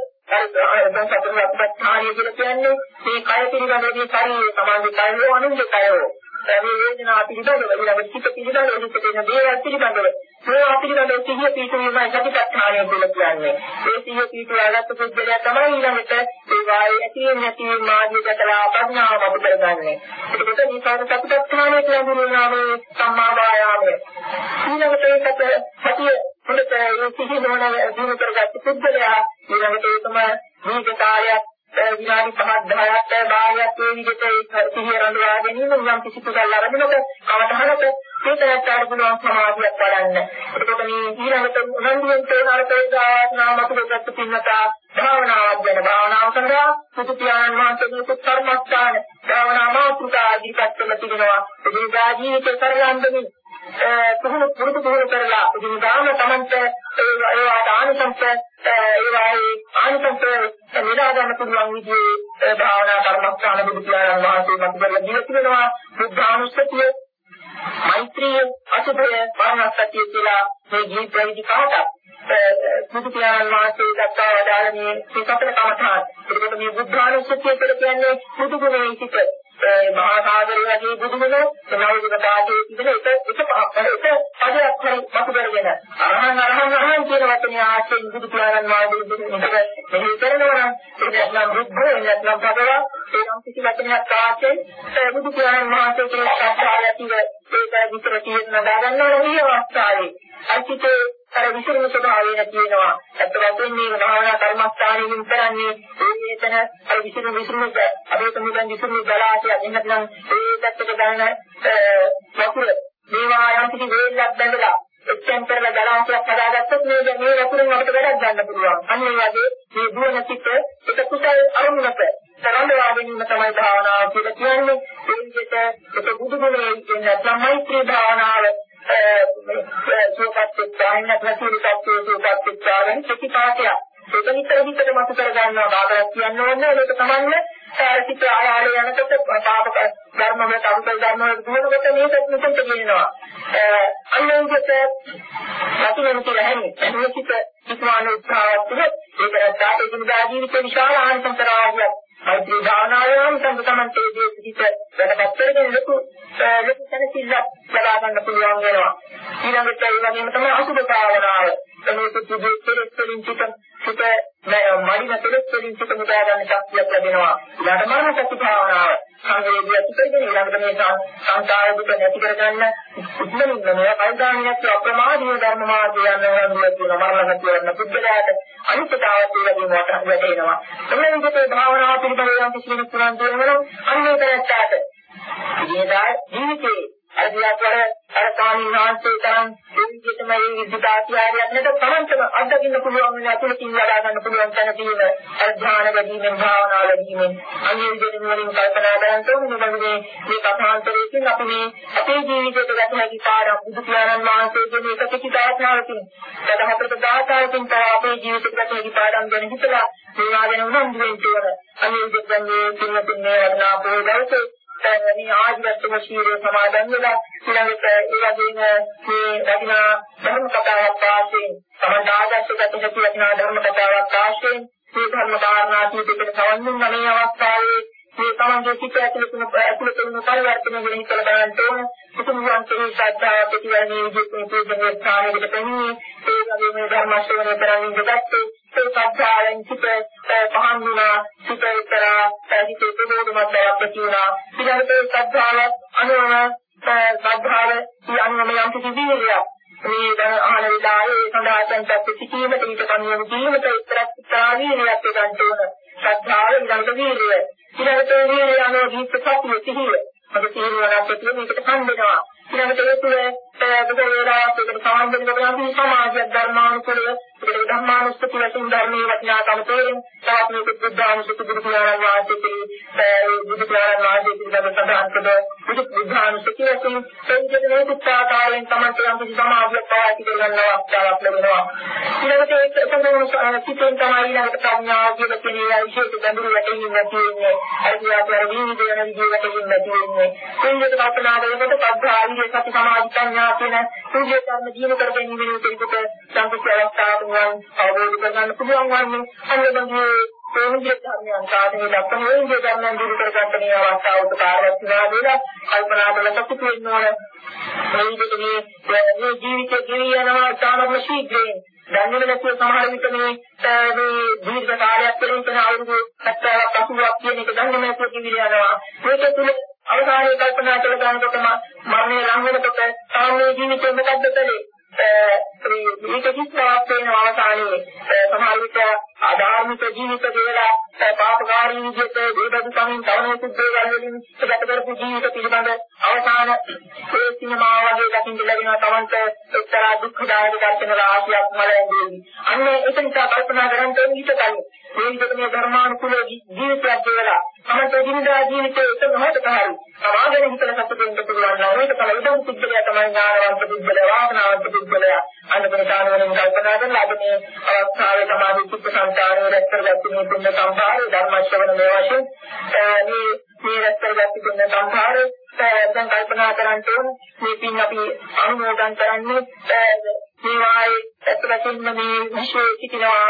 දැන් සතරවත් කාර්යය කියලා කියන්නේ මේ කය පිළිබඳව ශරීරය සමාජ කයෝ අනුන්ගේ කයෝ මේ වේදනා පිළිබඳව ඊළඟ චිත්ත පිළිබඳව ඉතින් දේවල් පිළිබඳව මේ පිළිබඳව සිහිය පිටුවීමයි සතිපට්ඨානය කියලා කියන්නේ. ඒ සිහිය පිටුවාගත්ත පුද්ගලයා තමයි ඊළඟට ඒ වායේ ඇති නැති මාර්ගයටලා ප්‍රඥාව අපු කරගන්නේ. ඒකට මේ සතිපට්ඨානය කියනවා මේ සම්මා වායාමය. ඊළඟට ඒකට සතිය හොඳට ඒ සිහිය මොන දිනු කරගත්ත පුද්ගලයා ඊළඟට ඒකම මේ කාර්යයක් විනාඩි පහක් දහයක් භාගයක් මේ විදිහට සිහිය රඳවා ගැනීම නම් කිසි කුසල ලැබෙනකොට කවදාහකට ඒකටට පුළුවන් සමාධියක් වඩන්න. ඒකට මේ ඊළඟට උනන්දුවෙන් තේන අර්ථය නාමකගත පින්නතා භාවනාවක් ගැන භාවනාව කරලා සුදු පියාණන් වහන්සේගේ කර්මස්ථාන භාවනා මාතෘකා ඉදිරිපත් කරලා තිබෙනවා. ඒ ජීවිතේ කරලන්දමින් පුහුණු පුරුදු පුහුණු කරලා ඉතින් ගාම තමන්ට ඒ ආනිසංස ඒවායි ආනිසංස නිරා ගන්න පුළුවන් විදිහේ භාවනා කර්මස්ථාන බුදු පියාණන් වහන්සේ මත කරලා ජීවත් වෙනවා. බුද්ධානුස්සතිය මෛත්‍රිය අසුභය පාරණසතිය කියලා මේ ජීවිතයේදී කාටත් බුදු පියාණන් වහන්සේ දක්වා වදාළේ මේ සතර කමඨාන්. ඒකට මේ බුද්ධානුස්සතිය කියලා කියන්නේ බුදු ගුණයේ සිට මහා සාගරය වගේ බුදුමන සමාවික දාතේ තිබෙන එක එක පහක් එක අදයක් හරි මතු කරගෙන අරහන් අරහන් අරහන් කියන වචනේ ආශ්‍රයෙන් බුදු පියාණන් වහන්සේ මෙහි කරනවා නම් ඒක නම් බුද්ධ නැත්නම් භගවා ඒ නම් කිසි වචනයක් ආශ්‍රයෙන් බුදු පියාණන් වහන්සේ කියන සත්‍යය ඒක විතර කියන නදා ගන්නවා මේ අවස්ථාවේ අයිතිතේ අර විසිරුණු ස්වභාවය නැතිනවා. ඇත්ත වශයෙන්ම මේ භාවනා කර්මස්ථානයෙන් කරන්නේ ඒ එතන අර විසිරුණු විසිරුණු අපේ සමුදන් විසිරුණු දලාශය එන්නත්නම් ඒ පැත්තට ගන්න වතුර මේවා යම් කිසි වේලක් බැඳලා එච්චන් කරලා දලාශයක් හදාගත්තොත් මේ මේ වතුරෙන් අපිට වැඩක් ගන්න පුළුවන්. අන්න ඒ වගේ මේ දුවන සිත් එක කුසල අරමුණක තරඳවා ගැනීම තමයි භාවනාව කියලා කියන්නේ. ඒ විදිහට ඒක බුදු ගුණයේ කියන සම්මෛත්‍රී භාවනාව සෝපත් ත්‍යාගන ප්‍රතිවිතක්කේ සෝපත් ත්‍යාගන ප්‍රතිපාදය ඒක විතර විතර මත කර ගන්නවා බාධාක් කියන්න ඕනේ ඒක තමයි සිත ආයාලේ යනකොට පාපක ධර්ම වලට අනුකල් ධර්ම වලට දුවනකොට මේකත් මෙතෙන්ට කියනවා අන්නේකට ප්‍රතිවෙන් කියලා හැන්නේ මේ සිත ඉස්මාන උත්සාහවත් ඒකට දාට ජීවිත ජීවිත විශාල ආනිසංසරාදියක් මෛත්‍රී භාවනාවෙන් සම්පතමන්තේ ජීවිත වැඩපත් කරගෙන ලොකු ලොකු තනසිල්ලක් ලබා ගන්න පුළුවන් වෙනවා. ඊළඟට ඒ වගේම තමයි අසුභ භාවනාව. මේ සුදුසු කෙලෙස්වලින් පිට පිට මඩින කෙලෙස්වලින් පිට මුදා ගන්න ශක්තියක් ලැබෙනවා. ඊළඟට මරණ සති භාවනාව. සංවේදී අතිකරගෙන ඊළඟට මේ සංකාර දුක නැති කරගන්න උත්තරමින් මේ පරිදානියක් අප්‍රමාදීය ධර්ම මාර්ගය යනවා කියන මරණ සති වන පුද්ගලයාට අනිත්‍යතාවය පිළිබඳව වැටහෙනවා. එන්නේ විදිහේ භාවනාව පිළිබඳව යම් කිසි කෙනෙක් පුරන් දෙනවා අන්නේ දැක්කාට ඉතින්දා ජීවිතේ අදියාකර අර කාමීනාන්තේ තරම් ජීවිතේ මේ විද්‍යාත්‍යාරියක් නැත තරම්තම අත්දකින්න පුළුවන් වෙන අතුලකින් වඩා ගන්න පුළුවන් තැන තියෙන අර ධ්‍යාන වැඩිමෙන් භාවනා වැඩිමෙන් අන්නේ විදිහට වලින් කල්පනා කරනකොට මොනවද මේ කථාන්තරයෙන් අපි මේ අපේ ජීවිතයට ගත හැකි පාඩම් බුදු පියාණන් වහන්සේගේ මේක පිටිදාස්නාවකින් සදහතර දායකයන් තව අපේ ජීවිතයට ගත හැකි පාඩම් ගැන හිතලා මේවා ගැන උනන්දුවෙන් තෝර අන්නේ විදිහට මේ තුන්වෙනි වර්ණා පොදවසේ මේ ආජීවත්ව ශීලයේ සමාදන් වෙලා ඊළඟට ඒ වගේම මේ වටිනා ධර්ම කතාවක් ආශ්‍රයෙන් සමන් ආදර්ශගත හැකි වටිනා ධර්ම කතාවක් ආශ්‍රයෙන් මේ ධර්ම කාරණා කීපයකට සම්බන්ධ වෙන මේ අවස්ථාවේ මේ තමන්ගේ සිත ඇතුළත තුන ඇතුළත තුන පරිවර්තන වෙන හිතලා බලන්න ඕන. කුතුහල වන්තේ ශ්‍රද්ධාව ප්‍රතිවර්ණී විදිහට මේ ස්ථානයකට පැමිණි ඒ වගේම ධර්ම ශ්‍රවණය කරමින් ඉඳගත්තේ ඒ සත්‍යයෙන් සිත පහන් වුණා සිත විතරා සිතේ ප්‍රබෝධමත් බවක් වුණා. ඊළඟට සත්‍යාව අනුව සත්‍යාව යන්නේ යම් කිසි විදියක් මේ දැන් අහන විලායේ සඳහන් තත්ත්ව සිටීමට ඊට කනුව දීමට ඉතරක් ප්‍රාණීනියක් ගන්න ඕන. සත්‍යාව ඊළඟට වීර්යය ඊළඟට වීර්යය අනුව ජීවිත සත්‍ය සිහිය අපේ තීරණයක් මේකට සම්බන්ධනවා. ඊළඟට ඒ තුළ බුදු වේලාවට සම්බන්ධ කරගන්න සමාජයක් ධර්මානුකූලව ඒ ධර්මානුස්සති වශයෙන් ධර්මයේ වටිනාකම තේරුම් තවත් මේක බුද්ධානුස්සති බුදු පියාණන් වහන්සේගේ බුදු පියාණන් වහන්සේ පිළිබඳ සඳහන් කළ බුදු බුද්ධානුස්සති වශයෙන් සංකේත මේ පුස්තකාලයෙන් තමයි යම් කිසි සමාජයක් පාවිච්චි කරගන්න අවස්ථාවක් ලැබෙනවා. ඊළඟට ඒක සම්පූර්ණ සිතෙන් තමයි ඊළඟට ප්‍රඥාව කියන කෙනේ විශේෂ ගැඹුරු වැටීමක් තියෙන්නේ. අයිතිවාසිකම් විවිධ වෙන විදිහකට තියෙන්නේ. සංකේත කල්පනා කරනකොට පද්ධාවියේ සති සමාධි සංඥා කියන සූර්ය කර්ම දිනු කරගෙන ඉන්න කෙනෙකුට සංකේත අවස්ථාවක් අවබෝධ කරගන්න පුළුවන් වන්නේ අන්නබඳු ඒ විදිහට ධර්මයන් සාධනය දක්වන ඒ විදිහට ධර්මයන් දිනු කර ගන්න මේ අවස්ථාව උපකාරවත් වෙනවා කියලා කල්පනා කරලා සතුටු වෙන්න ඕන. මේ විදිහට මේ ජීවිතේ ගෙවි යනවා සාමර්ථ ශීඝ්‍රයෙන්. දැන් වෙන දැක්ක සමහර විට මේ මේ දීර්ඝ කාලයක් තුළින් තන අවුරුදු සැකසාවක් අසුවක් කියන එක දැන් මේ කිවිල යනවා. ඒක තුළ අවසානයේ කල්පනා කළ ගන්නකොටම මරණය ලං වෙනකොට සාමාන්‍ය ජීවිතේ මොකද්ද කලේ? මේක කිසිවක් වෙන අවසානයේ සමහර විට ආධාර්මික ජීවිත දේවලා පාපකාරී විදිහට දේවදු සමින් තවනෙකුත් දේවල් වලින් ගත කරපු ජීවිත පිළිබඳ අවසාන ඒ සිනමා වගේ දකින්න ලැබෙනවා තමන්ට එක්තරා දුක්ඛදායක දර්ශන රාශියක් මලෙන්දී. අන්න ඒක නිසා කල්පනා කරන් තේ හිතගන්න. මේ විදිහට මේ ධර්මානුකූල ජීවිතයක් දේවලා තමන්ට දිනදා ජීවිතයේ එක මොහොතක හරි සමාජයෙන් හිතන සතුටින් පුළුවන් නම් ඒක තමයි උදව් සිද්ධිය තමයි ඥානවන්ත බුද්ධල වාසනාවන්ත බුද්ධල අන්නතර ඥානවලින් කල්පනා කරලා අද මේ අවස්ථාවේ තමයි චිත්ත සංකාරය රැස්කරගත්තු මේ පුණ්‍ය සම්භාරය ධර්ම ශ්‍රවණ මේ වශයෙන් මේ මේ රැස්කරගත්තු පුණ්‍ය සම්භාරය දැන් කල්පනා කරන් තෝරන මේ පින් අපි අනුමෝදන් කරන්නේ මේ වායේ ඇත්තටම මේ විශ්වයේ සිටිනවා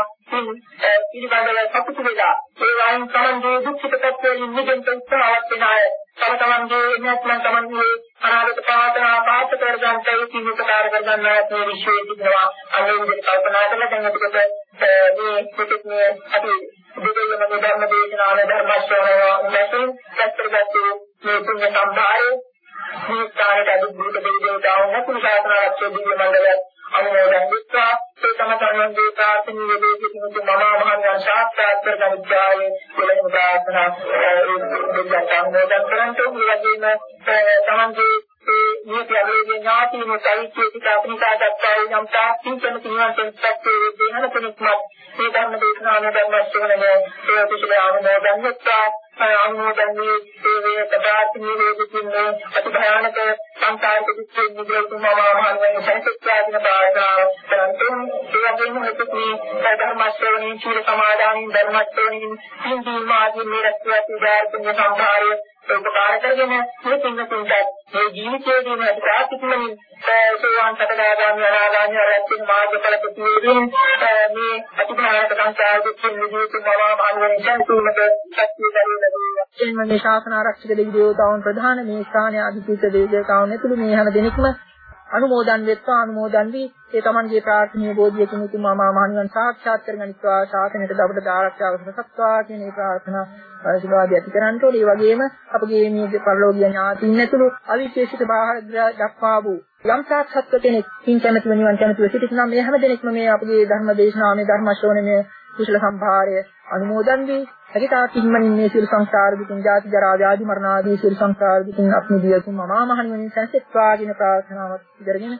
පිළිබඳව සතුටු වෙලා ඒ වයින් තමන්ගේ දුක්ඛිත තත්ත්වයෙන් නිදෙන්න උත්සාහවත් වෙන අය තම තමන්ගේ නැත්නම් තමන්ගේ අනාගත පාතනා පාත කර ගන්නට ඒ කිසිම උපකාර කර ගන්න මේ විශ්වයේ සිටිනවා අනුමෝදන් කල්පනා කරලා දැන් අපිට මේ පිටුත් මේ අපි බුදුදහම ධර්ම දේශනාවේ ධර්ම ශ්‍රවණය වශයෙන් සත්‍යගත මේ පුණ්‍ය සම්භාරය මේ කාර්යයට අදුබුද දෙවියන්ට නැතුණු සාසනාරක්ෂක දිව්‍ය මණ්ඩලය අනුමෝදන් විස්සා ඒ තම තමන්ගේ ප්‍රාර්ථනීය දේශිකුතු මම මහාඥාන ශාස්ත්‍රාත් කරගනිත්වායේ කොළඹ ප්‍රාර්ථනා දෙවියන්ට අනුමෝදන් කරන්ට උගලගෙන තමන්ගේ මේ ප්‍රවේදී ඥාතිම සාහිත්‍යික අපනිකා දක්වා යම් තාක්ෂණික තියන සංස්කෘතියේ දෙහන කෙනෙක්ම මේ ධර්ම දේශනාවේ ධර්ම ශ්‍රවණය ඒ කුසල අනුමෝදන් විස්සා අනුමෝදන් මේ ප්‍රාර්ථනීය දේශිකුතු අති භයානක සංසාරික දුක්ඛ නිරෝධ මම මහාඥාන සංස්කෘතිය ප්‍රාර්ථනා කරන්තුම් ඒ වගේම හිතේ ධර්ම ශ්‍රවණයෙන් චීල සමාදානින් ධර්ම ශ්‍රවණයෙන් හිඳි මාදී මේ රැස්වතු ධර්ම සම්භාරය උපකාර කරගෙන මේ පින්තුන්ට මේ ජීවිතයේදී මේ ප්‍රාර්ථිතමින් සෝවාන් සකදාගාමී අනාගාමී අරහත් මාර්ගඵල ප්‍රතිවේදීන් මේ අතිභාරත සංසාර දුක්ඛ නිරෝධ මම මහාඥාන සංස්කෘතිය සත්‍ය දරුවනේ එන්නේ ශාසන ආරක්ෂක දෙවියෝතාවන් ප්‍රධාන මේ ස්ථානයේ අධිපති දෙවියෝතාවන් ඇතුළු මේ හැම දෙනෙක්ම අනුමෝදන් වෙත්වා අනුමෝදන් වී ඒ තමන්ගේ ප්‍රාර්ථනීය බෝධියකින් උතුම් මහා මහණිවන් සාක්ෂාත් කරගනිත්වා ශාසනයට දබඩ ආරක්ෂාව සත්වා කියන මේ ප්‍රාර්ථනා ආශිර්වාදය ඇති කරන්ට ඕනේ. ඒ වගේම අපගේ මේ පරලෝකීය ඥාතීන් ඇතුළු අවිශේෂිත බාහිර දක්වා වූ යම් සාක්ෂාත් කෙනෙක් පින් කැමැතිව නිවන් කැමැතිව සිටිනා මේ හැම දෙනෙක්ම මේ අපගේ ධර්ම දේශනාවේ ධර්ම ශ්‍රවණයේ කුසල සම්භාරය අනුමෝදන් වී හැකිතා කිම්මනින් මේ සියලු සංසාර දුකින් ජාති ජරා ව්‍යාධි මරණ ආදී සියලු සංසාර දුකින් අප්නිදියතුම් මහා මහණෙනි සැසෙත්වා කියන ප්‍රාර්ථනාවක් ඉදරගෙන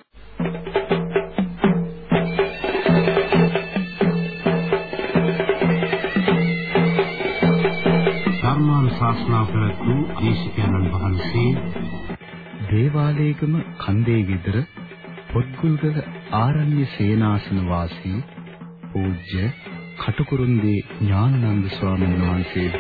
ධර්මානුශාසනා ප්‍රතු දේශකයන්න් වහන්සේ දේවාලේගම කන්දේ ගෙදර පොත්ගුල්ගල ආරණ්‍ය සේනාසන වාසී පූජ්‍ය කටුකුරුන්දී ඥානানন্দ ස්වාමීන් වහන්සේ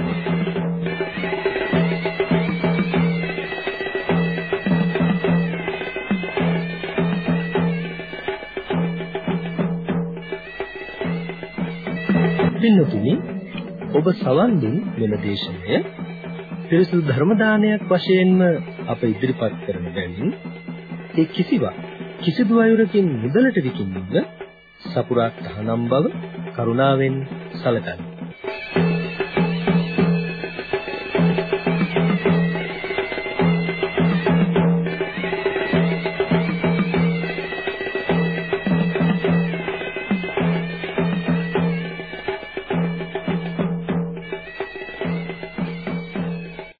පින්නතුනි ඔබ සවන් දුන් මෙම දේශනය පිරිසුදු ධර්ම දානයක් වශයෙන්ම අප ඉදිරිපත් කරන බැවින් ඒ කිසිවක් කිසිදු අයුරකින් මුදලට විකිණීම සපුරා තහනම් බව කරුණාවෙන් සැලකන්න.